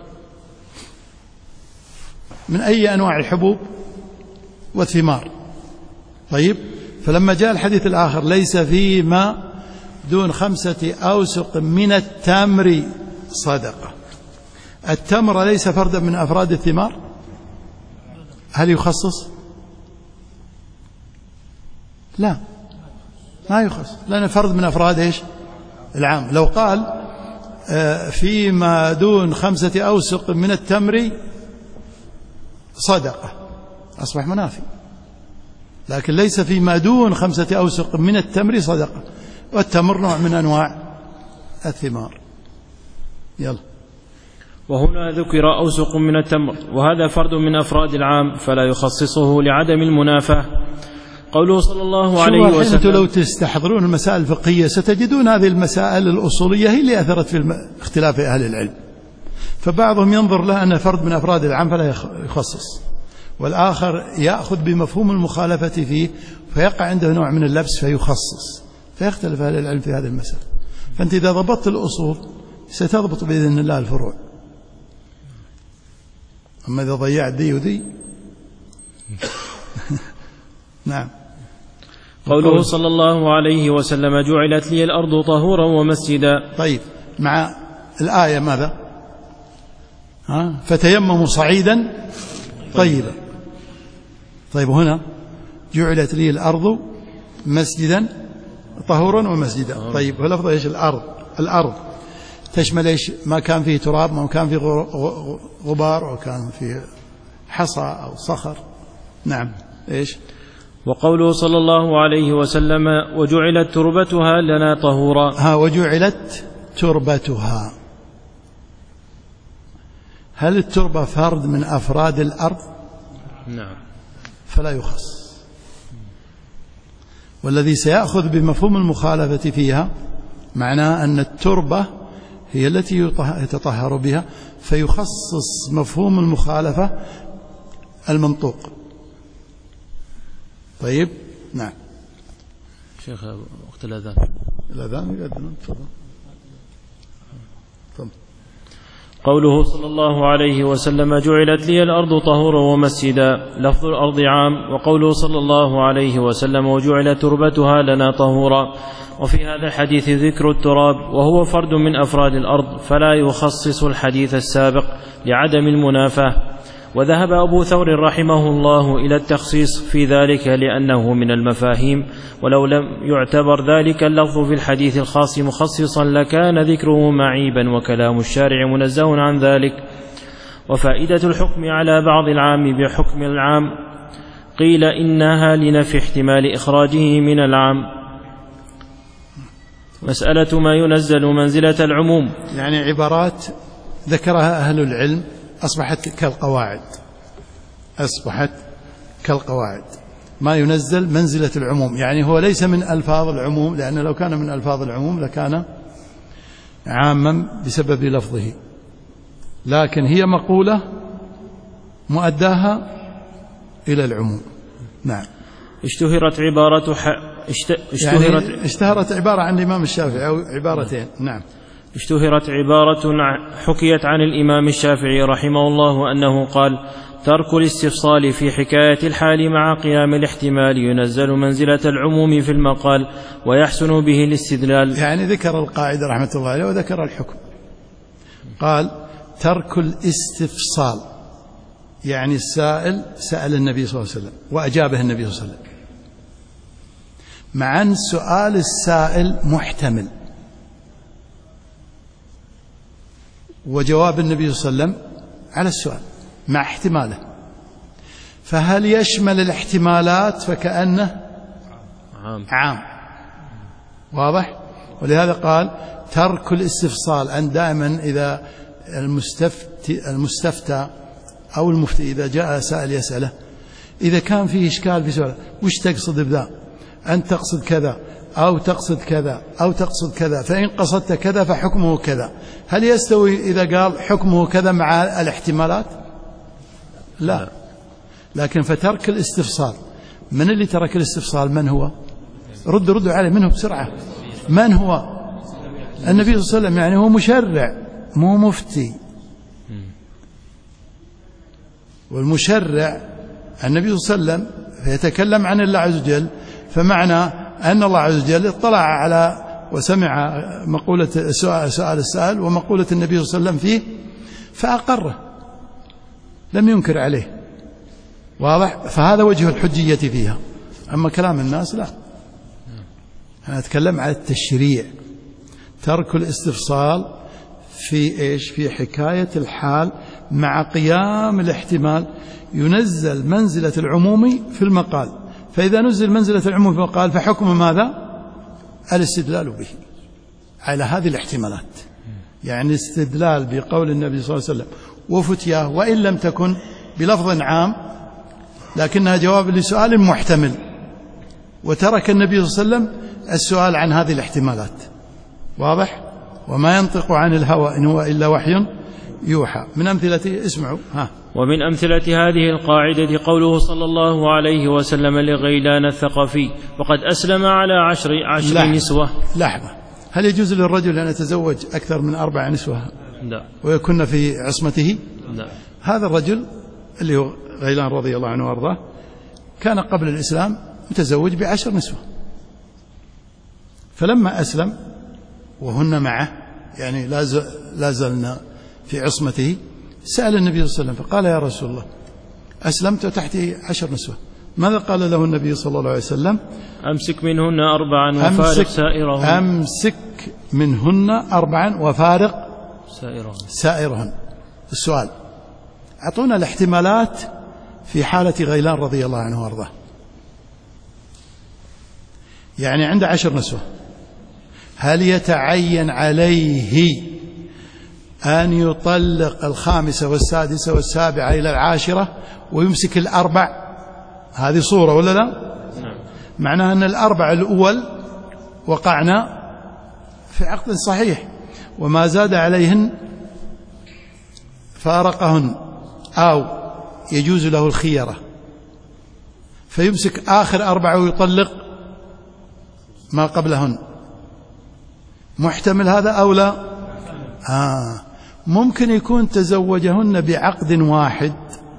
من أي أنواع الحبوب والثمار. طيب فلما جاء الحديث الآخر ليس فيما دون 5 أوسق من التمر صدقة، التمر ليس فردا من أفراد الثمار، هل يخصص؟ لا ما يخصص، لأنه فرد من أفراد إيش؟ العام. لو قال فيما دون 5 أوسق من التمر صدقة أصبح منافي، لكن ليس فيما دون 5 أوسق من التمر صدقة، والتمر نوع من أنواع الثمار. يلا. وهنا ذكر أوسق من التمر، وهذا فرد من أفراد العام فلا يخصصه لعدم المنافاة. قوله صلى الله عليه وسلم. أنتم لو تستحضرون المسائل الفقهية ستجدون هذه المسائل الأصولية هي اللي أثرت في اختلاف أهل العلم، فبعضهم ينظر له أنه فرد من أفراد العام فلا يخصص، والآخر يأخذ بمفهوم المخالفة فيه فيقع عنده نوع من اللبس فيخصص، فيختلف أهل العلم في هذه المسألة. فأنت إذا ضبطت الأصول ستضبط بإذن الله الفروع، أما إذا ضيعت دي وذي نعم. قوله صلى الله عليه وسلم جعلت لي الأرض طهورا ومسجدا. طيب، مع الآية ماذا؟ فتيمموا صعيدا طيبا. طيب، هنا جعلت لي الأرض مسجدا طهورا ومسجدا. طيب، ولفظ ايش؟ الأرض تشمل ايش؟ ما كان فيه تراب، ما كان فيه غبار، وكان فيه حصى أو صخر. نعم. ايش؟ وقوله صلى الله عليه وسلم وجعلت تربتها لنا طهورا. وجعلت تربتها، هل التربة فرد من أفراد الأرض؟ نعم. فلا يخص. والذي سيأخذ بمفهوم المخالفة فيها معناه أن التربة هي التي يتطهر بها، فيخصص مفهوم المخالفة المنطوق. طيب. نعم. شيخ، وقت الأذان يقدم. تفضل. قوله صلى الله عليه وسلم جعلت لي الأرض طهورا ومسجدا، لفظ الأرض عام. وقوله صلى الله عليه وسلم وجعلت تربتها لنا طهورا. وفي هذا الحديث ذكر التراب، وهو فرد من أفراد الأرض، فلا يخصص الحديث السابق لعدم المنافاة. وذهب أبو ثور رحمه الله إلى التخصيص في ذلك لأنه من المفاهيم، ولو لم يعتبر ذلك اللفظ في الحديث الخاص مخصصا لكان ذكره معيبا، وكلام الشارع منزه عن ذلك. وفائدة الحكم على بعض العام بحكم العام قيل إنها لنفي احتمال إخراجه من العام. مسألة ما ينزل منزلة العموم، يعني عبارات ذكرها أهل العلم أصبحت كالقواعد، ما ينزل منزلة العموم، يعني هو ليس من ألفاظ العموم، لأن لو كان من ألفاظ العموم لكان عاما بسبب لفظه، لكن هي مقولة مؤداها إلى العموم. نعم. اشتهرت عبارة عن الإمام الشافعي أو عبارتين. نعم. اشتهرت عبارة حكيت عن الإمام الشافعي رحمه الله أنه قال ترك الاستفصال في حكاية الحال مع قيام الاحتمال ينزل منزلة العموم في المقال ويحسن به الاستدلال. يعني ذكر القاعدة رحمة الله عليه وذكر الحكم. قال ترك الاستفصال، يعني السائل سأل النبي صلى الله عليه وسلم وأجابه النبي صلى الله عليه وسلم، مع أن سؤال السائل محتمل وجواب النبي صلى الله عليه وسلم على السؤال مع احتماله، فهل يشمل الاحتمالات فكأنه عام. واضح؟ ولهذا قال ترك الاستفصال، أن دائما إذا المستفتى أو المفتي إذا جاء سائل يسأله إذا كان فيه إشكال في سؤال، وش تقصد بذا؟ أن تقصد كذا أو تقصد كذا أو تقصد كذا، فإن قصدت كذا فحكمه كذا. هل يستوي إذا قال حكمه كذا مع الاحتمالات؟ لا. لكن فترك الاستفصال، من اللي ترك الاستفصال؟ من هو؟ ردوا عليه، منه بسرعة. من هو؟ النبي صلى الله عليه وسلم، يعني هو مشرع مو مفتي. والمشرع النبي صلى الله عليه وسلم فيتكلم عن الله عز وجل، فمعنى أن الله عز وجل اطلع على وسمع مقولة سؤال السائل ومقولة النبي صلى الله عليه وسلم فيه فأقره، لم ينكر عليه. واضح؟ فهذا وجه الحجية فيها. أما كلام الناس لا، أنا أتكلم على التشريع. ترك الاستفصال في إيش؟ في حكاية الحال مع قيام الاحتمال ينزل منزلة العموم في المقال، فإذا نزل منزلة العموم في المقال فحكم ماذا؟ الاستدلال به على هذه الاحتمالات، يعني الاستدلال بقول النبي صلى الله عليه وسلم وفتياه وإن لم تكن بلفظ عام لكنها جواب لسؤال محتمل، وترك النبي صلى الله عليه وسلم السؤال عن هذه الاحتمالات. واضح؟ وما ينطق عن الهوى إن هو إلا وحي يوحى. من أمثلته اسمعوا. ومن أمثلة هذه القاعدة قوله صلى الله عليه وسلم لغيلان الثقفي وقد أسلم على عشر نسوة. لحظة، هل يجوز للرجل أن يتزوج أكثر من 4 نسوة؟ لا. ويكون في عصمته؟ لا. هذا الرجل اللي هو غيلان رضي الله عنه وارضاه كان قبل الإسلام متزوج ب10 نسوة. فلما أسلم وهن معه يعني لا زلنا في عصمته، سأل النبي صلى الله عليه وسلم فقال يا رسول الله أسلمت وتحتي 10 نسوة. ماذا قال له النبي صلى الله عليه وسلم؟ أمسك منهن 4 وفارق سائرهن. أمسك منهن 4 وفارق سائرهن. السؤال: أعطونا الاحتمالات في حالة غيلان رضي الله عنه وارضاه. يعني عنده 10 نسوة، هل يتعين عليه أن يطلق 5 والسادسة والسابعة إلى 10 ويمسك 4؟ هذه صورة ولا لا؟ معناها أن 4 الأول وقعنا في عقد صحيح، وما زاد عليهن فارقهن، أو يجوز له الخيرة فيمسك آخر 4 ويطلق ما قبلهن. محتمل هذا أو لا؟ ممكن يكون تزوجهن بعقد واحد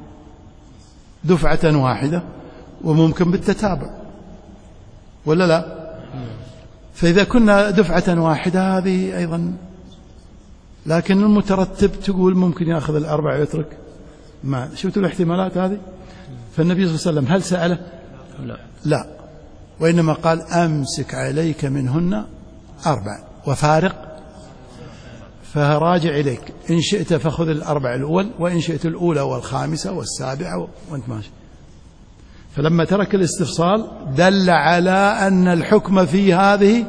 دفعة واحدة، وممكن بالتتابع ولا لا؟ فإذا كنا دفعة واحدة هذه أيضا، لكن المترتب تقول ممكن يأخذ 4 ويترك. ما شفتوا الاحتمالات هذه؟ فالنبي صلى الله عليه وسلم هل سأله؟ لا، وإنما قال أمسك عليك منهن 4 وفارق، فراجع إليك إن شئت فخذ 4 الأول، وإن شئت الأولى والخامسة والسابعة وأنت ماشي. فلما ترك الاستفصال دل على أن الحكم في هذه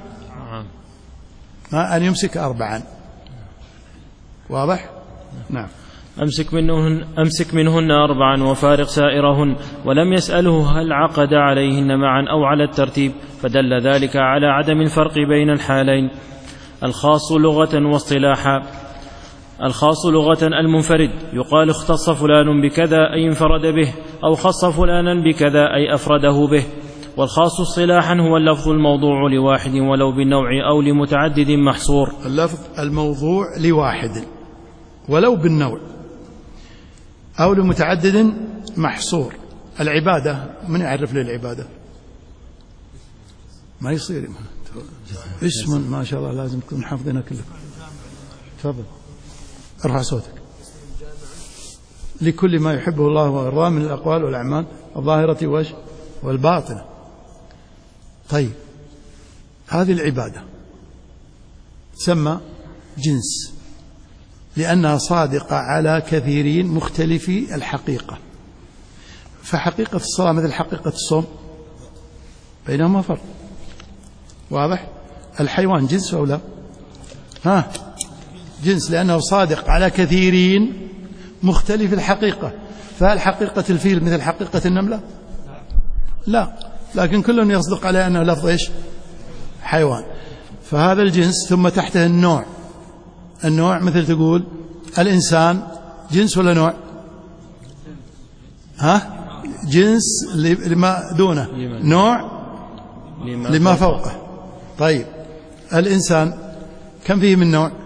أن يمسك 4. واضح؟ نعم. أمسك منهن 4 وفارق سائرهن، ولم يسأله هل عقد عليهن معا أو على الترتيب، فدل ذلك على عدم الفرق بين الحالين. الخاص لغة واصطلاحا: الخاص لغة المنفرد، يقال اختص فلان بكذا أي انفرد به، أو خص فلانا بكذا أي أفرده به. والخاص اصطلاحا هو اللفظ الموضوع لواحد ولو بالنوع أو لمتعدد محصور. اللفظ الموضوع لواحد ولو بالنوع أو لمتعدد محصور. العبادة، من يعرف لي العبادة؟ ما يصير اسم ما شاء الله لازم تكون حافظينها كلكم. تفضل ارفع صوتك. لكل ما يحبه الله ويرضاه من الأقوال والأعمال الظاهرة والباطنة. طيب، هذه العبادة تسمى جنس لأنها صادقة على كثيرين مختلفي الحقيقة. فحقيقة الصلاة مثل حقيقة الصوم، بينهما فرق. واضح؟ الحيوان جنس أو لا؟ جنس لأنه صادق على كثيرين مختلف الحقيقة. فهل حقيقة الفيل مثل حقيقة النملة؟ لا، لكن كل يصدق على أنه لفظ إيش؟ حيوان. فهذا الجنس، ثم تحته النوع. النوع مثل تقول الإنسان جنس ولا نوع؟ جنس لما دونه، نوع لما فوقه. طيب، الإنسان كم فيه من نوع؟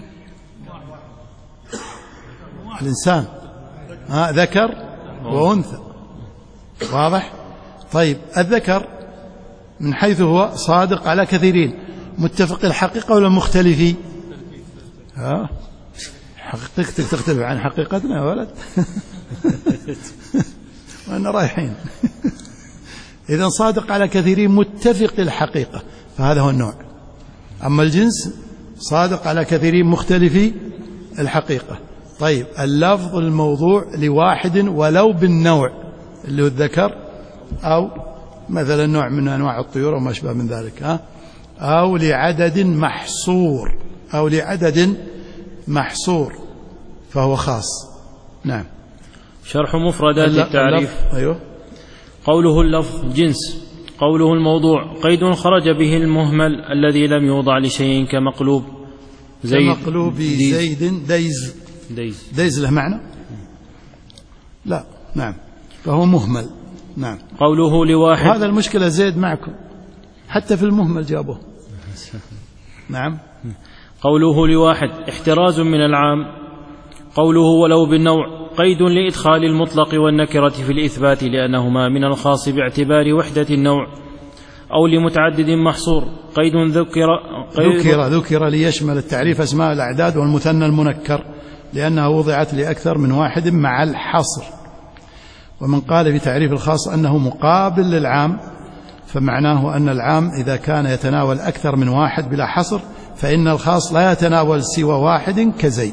الإنسان ذكر وأنثى. واضح؟ طيب، الذكر من حيث هو صادق على كثيرين، متفق الحقيقة ولا مختلفي؟ حقيقتك تختلف عن حقيقتنا يا ولد. وأنا رايحين. إذا صادق على كثيرين متفق الحقيقة، فهذا هو النوع. أما الجنس صادق على كثيرين مختلفي الحقيقة. طيب، اللفظ الموضوع لواحد ولو بالنوع، اللي هو الذكر، أو مثلا نوع من أنواع الطيور وما أشبه من ذلك، أو لعدد محصور، أو لعدد محصور، فهو خاص. نعم. شرح مفردات التعريف. أيوه. قوله اللفظ جنس. قوله الموضوع قيد خرج به المهمل الذي لم يوضع لشيء كمقلوب زيد، كمقلوب زيد، ديز له معنى؟ لا. نعم، فهو مهمل. نعم. قوله لواحد، وهذا المشكلة زيد معكم حتى في المهمل جابوه. نعم. قوله لواحد احتراز من العام. قوله ولو بالنوع قيد لإدخال المطلق والنكرة في الإثبات لأنهما من الخاص باعتبار وحدة النوع، أو لمتعدد محصور. قيد ذكر ليشمل التعريف أسماء الأعداد والمثنى المنكر لأنها وضعت لأكثر من واحد مع الحصر. ومن قال بتعريف الخاص أنه مقابل للعام فمعناه أن العام إذا كان يتناول أكثر من واحد بلا حصر فإن الخاص لا يتناول سوى واحد كزيد.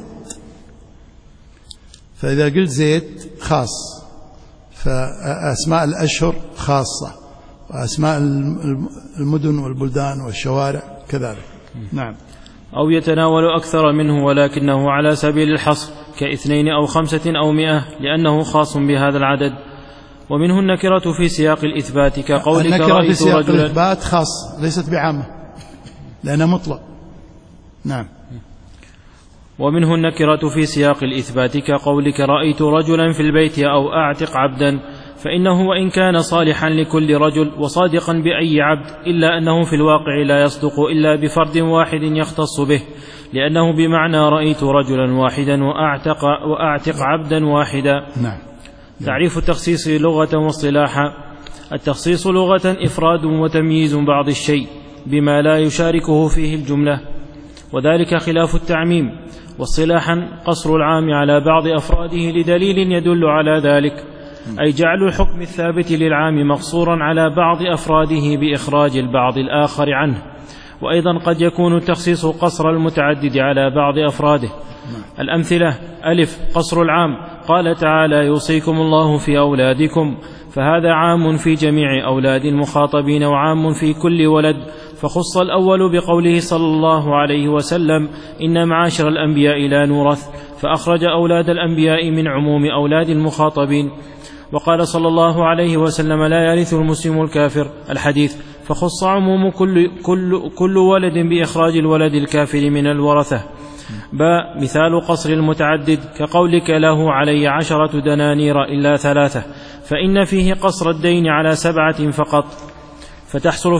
فإذا قلت زيد خاص فأسماء الأشهر خاصة، وأسماء المدن والبلدان والشوارع كذلك. نعم. أو يتناول أكثر منه ولكنه على سبيل الحصر كاثنين أو 5 أو 100 لأنه خاص بهذا العدد. ومنه النكرة في سياق الإثبات كقولك النكرة في سياق رجلا. الإثبات خاص ليست بعامة لأنها مطلق. نعم. ومنه النكرة في سياق الإثبات كقولك رأيت رجلا في البيت أو أعتق عبدا، فإنه وإن كان صالحا لكل رجل وصادقا بأي عبد إلا أنه في الواقع لا يصدق إلا بفرد واحد يختص به، لأنه بمعنى رأيت رجلا واحدا وأعتق عبدا واحدا. نعم. تعريف التخصيص لغة واصطلاحا. التخصيص لغة إفراد وتمييز بعض الشيء بما لا يشاركه فيه الجملة، وذلك خلاف التعميم. واصطلاحا قصر العام على بعض أفراده لدليل يدل على ذلك، أي جعل الحكم الثابت للعام مقصورا على بعض أفراده بإخراج البعض الآخر عنه. وأيضا قد يكون التخصيص قصر المتعدد على بعض أفراده. الأمثلة: ألف قصر العام، قال تعالى يوصيكم الله في أولادكم، فهذا عام في جميع أولاد المخاطبين وعام في كل ولد، فخص الأول بقوله صلى الله عليه وسلم إن معاشر الأنبياء لا نورث، فأخرج أولاد الأنبياء من عموم أولاد المخاطبين. وقال صلى الله عليه وسلم لا يرث المسلم الكافر، الحديث، فخص عموم كل ولد بإخراج الولد الكافر من الورثة. مثال قصر المتعدد كقولك له علي 10 دنانير إلا 3، فإن فيه قصر الدين على 7 فقط. فتحصل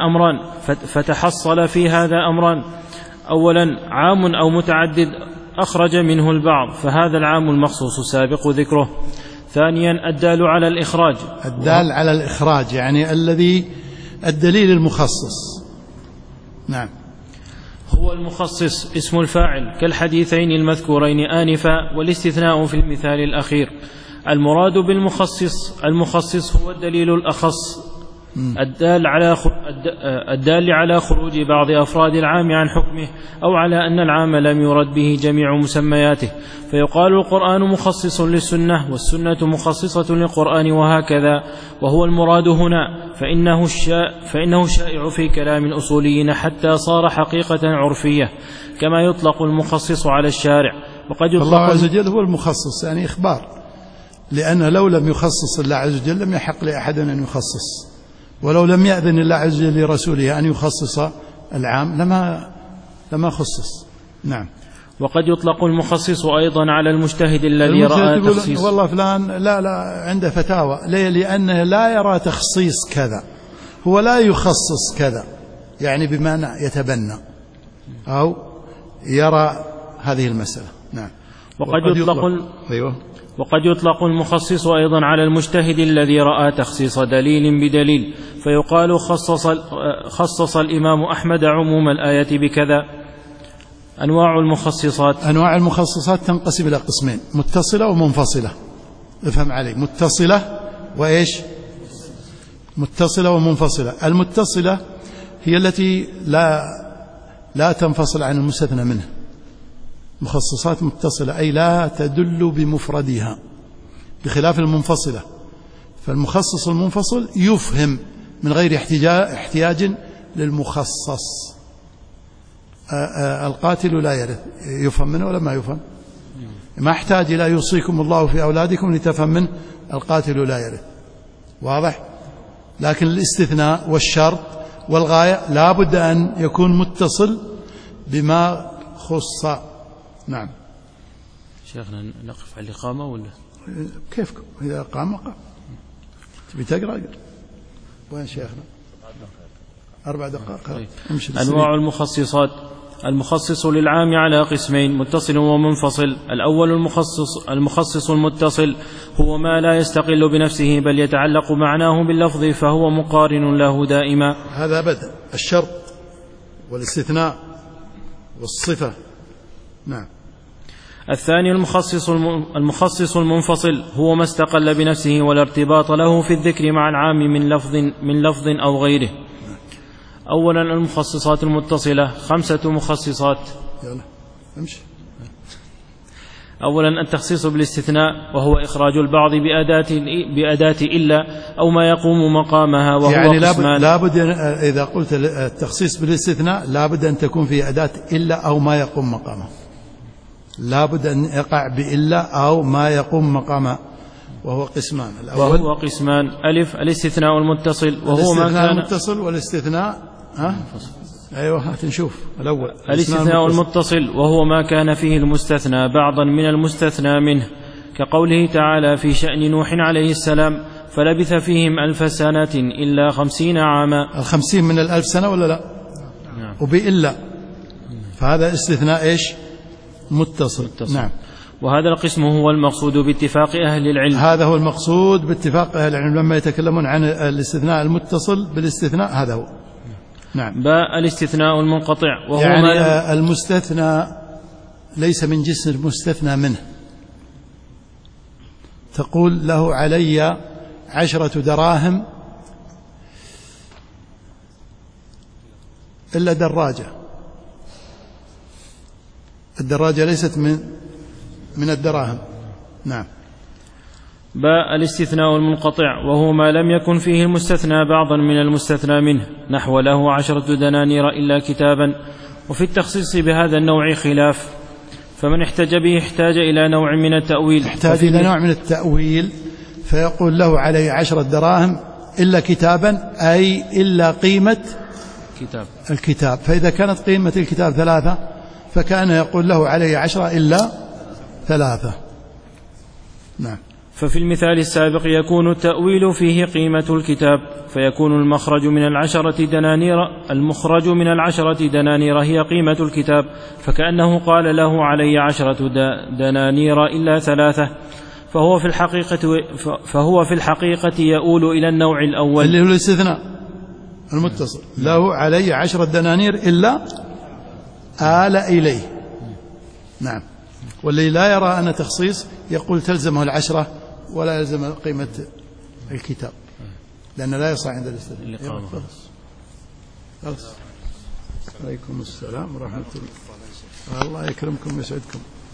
في هذا أمران: أولا عام أو متعدد أخرج منه البعض، فهذا العام المخصوص سابق ذكره. ثانيا الدال على الإخراج. الدال على الإخراج يعني الدليل المخصص. نعم. هو المخصص اسم الفاعل كالحديثين المذكورين آنفا، والاستثناء في المثال الأخير. المراد المخصص هو الدليل الأخص الدال على خروج بعض أفراد العام عن حكمه، أو على أن العام لم يرد به جميع مسمياته، فيقال القرآن مخصص للسنة والسنة مخصصة للقرآن وهكذا. وهو المراد هنا فإنه شائع في كلام الأصوليين حتى صار حقيقة عرفية، كما يطلق المخصص على الشارع. وقد يطلق الله عز وجل هو المخصص يعني إخبار، لأن لو لم يخصص الله عز وجل لم يحق لأحد أن يخصص، ولو لم يأذن الله عز وجل لرسوله أن يخصص العام لما خصص. نعم. وقد يطلق المخصص أيضا على المجتهد الذي رأى تخصيص. والله فلان لا عنده فتاوى لأنه لا يرى تخصيص كذا، هو لا يخصص كذا يعني بمعنى يتبنى أو يرى هذه المسألة. نعم. وقد يطلق المخصص أيضا على المجتهد الذي رأى تخصيص دليل بدليل، فيقال خصص الإمام أحمد عموم الآية بكذا. أنواع المخصصات تنقسم إلى قسمين: متصلة ومنفصلة. افهم علي، متصلة وإيش؟ متصلة ومنفصلة. المتصلة هي التي لا تنفصل عن المستثنى منه. مخصصات متصلة أي لا تدل بمفردها، بخلاف المنفصلة. فالمخصص المنفصل يفهم من غير احتياج للمخصص. القاتل لا يرث، يفهم منه ولا ما يفهم؟ ما احتاج إلى يوصيكم الله في أولادكم لتفهم منه القاتل لا يرث. واضح؟ لكن الاستثناء والشرط والغاية لا بد أن يكون متصل بما خص. نعم. شيخنا نقف على الإقامة ولا كيفكم؟ إذا قام تبي تقرأ وين شيخنا؟ 4 دقائق. أنواع المخصصات: المخصص للعام على قسمين: متصل ومنفصل. الأول المخصص المتصل هو ما لا يستقل بنفسه بل يتعلق معناه باللفظ فهو مقارن له دائما. هذا أبدا الشرط والاستثناء والصفة. نعم. الثاني المخصص المنفصل هو ما استقل بنفسه ولا ارتباط له في الذكر مع العام من لفظ أو غيره. أولا المخصصات المتصلة 5 مخصصات. يلا امشي. أولا التخصيص بالاستثناء، وهو إخراج البعض بأداة إلا أو ما يقوم مقامها، وهو يعني قسمان. لابد إذا قلت التخصيص بالاستثناء لابد أن تكون في أداة إلا أو ما يقوم مقامها، لابد أن يقع بإلا أو ما يقوم مقامها، وهو قسمان. الأول وهو قسمان: ألف الاستثناء المتصل وهو ما كان المتصل والاستثناء أيوة نشوف الأول الاستثناء المتصل وهو ما كان فيه المستثنى بعضا من المستثنى منه، كقوله تعالى في شأن نوح عليه السلام: فلبث فيهم 1000 سنة إلا 50 عاما. 50 من 1000 سنة ولا لا؟ نعم. وبإلا، فهذا استثناء إيش؟ متصل. نعم. وهذا القسم هو المقصود باتفاق أهل العلم. هذا هو المقصود باتفاق أهل العلم لما يتكلمون عن الاستثناء المتصل بالاستثناء، هذا هو. نعم. باء الاستثناء المنقطع وهو يعني المستثنى ليس من جنس المستثنى منه. تقول له علي 10 دراهم إلا دراجة، الدراجة ليست من الدراهم. نعم. باء الاستثناء المنقطع وهو ما لم يكن فيه المستثنى بعضا من المستثنى منه، نحو له 10 دنانير إلا كتابا. وفي التخصيص بهذا النوع خلاف، فمن احتج به احتاج إلى نوع من التأويل، احتاج إلى نوع من التأويل، فيقول له عليه 10 دراهم إلا كتابا، أي إلا قيمة الكتاب. فإذا كانت قيمة الكتاب 3 فكان يقول له عليه 10 إلا 3. نعم. ففي المثال السابق يكون التأويل فيه قيمة الكتاب، فيكون المخرج من 10 دنانير هي قيمة الكتاب، فكأنه قال له علي 10 دنانير إلا 3، فهو في الحقيقة يؤول إلى النوع الأول اللي هو الاستثناء المتصل، له علي 10 دنانير إلا آل إليه. نعم. واللي لا يرى أن تخصيص يقول تلزمه 10 ولا يلزم قيمة الكتاب، لأن لا يصح عند الاستثناء. خلاص. عليكم السلام ورحمة الله. الله يكرمكم ويسعدكم.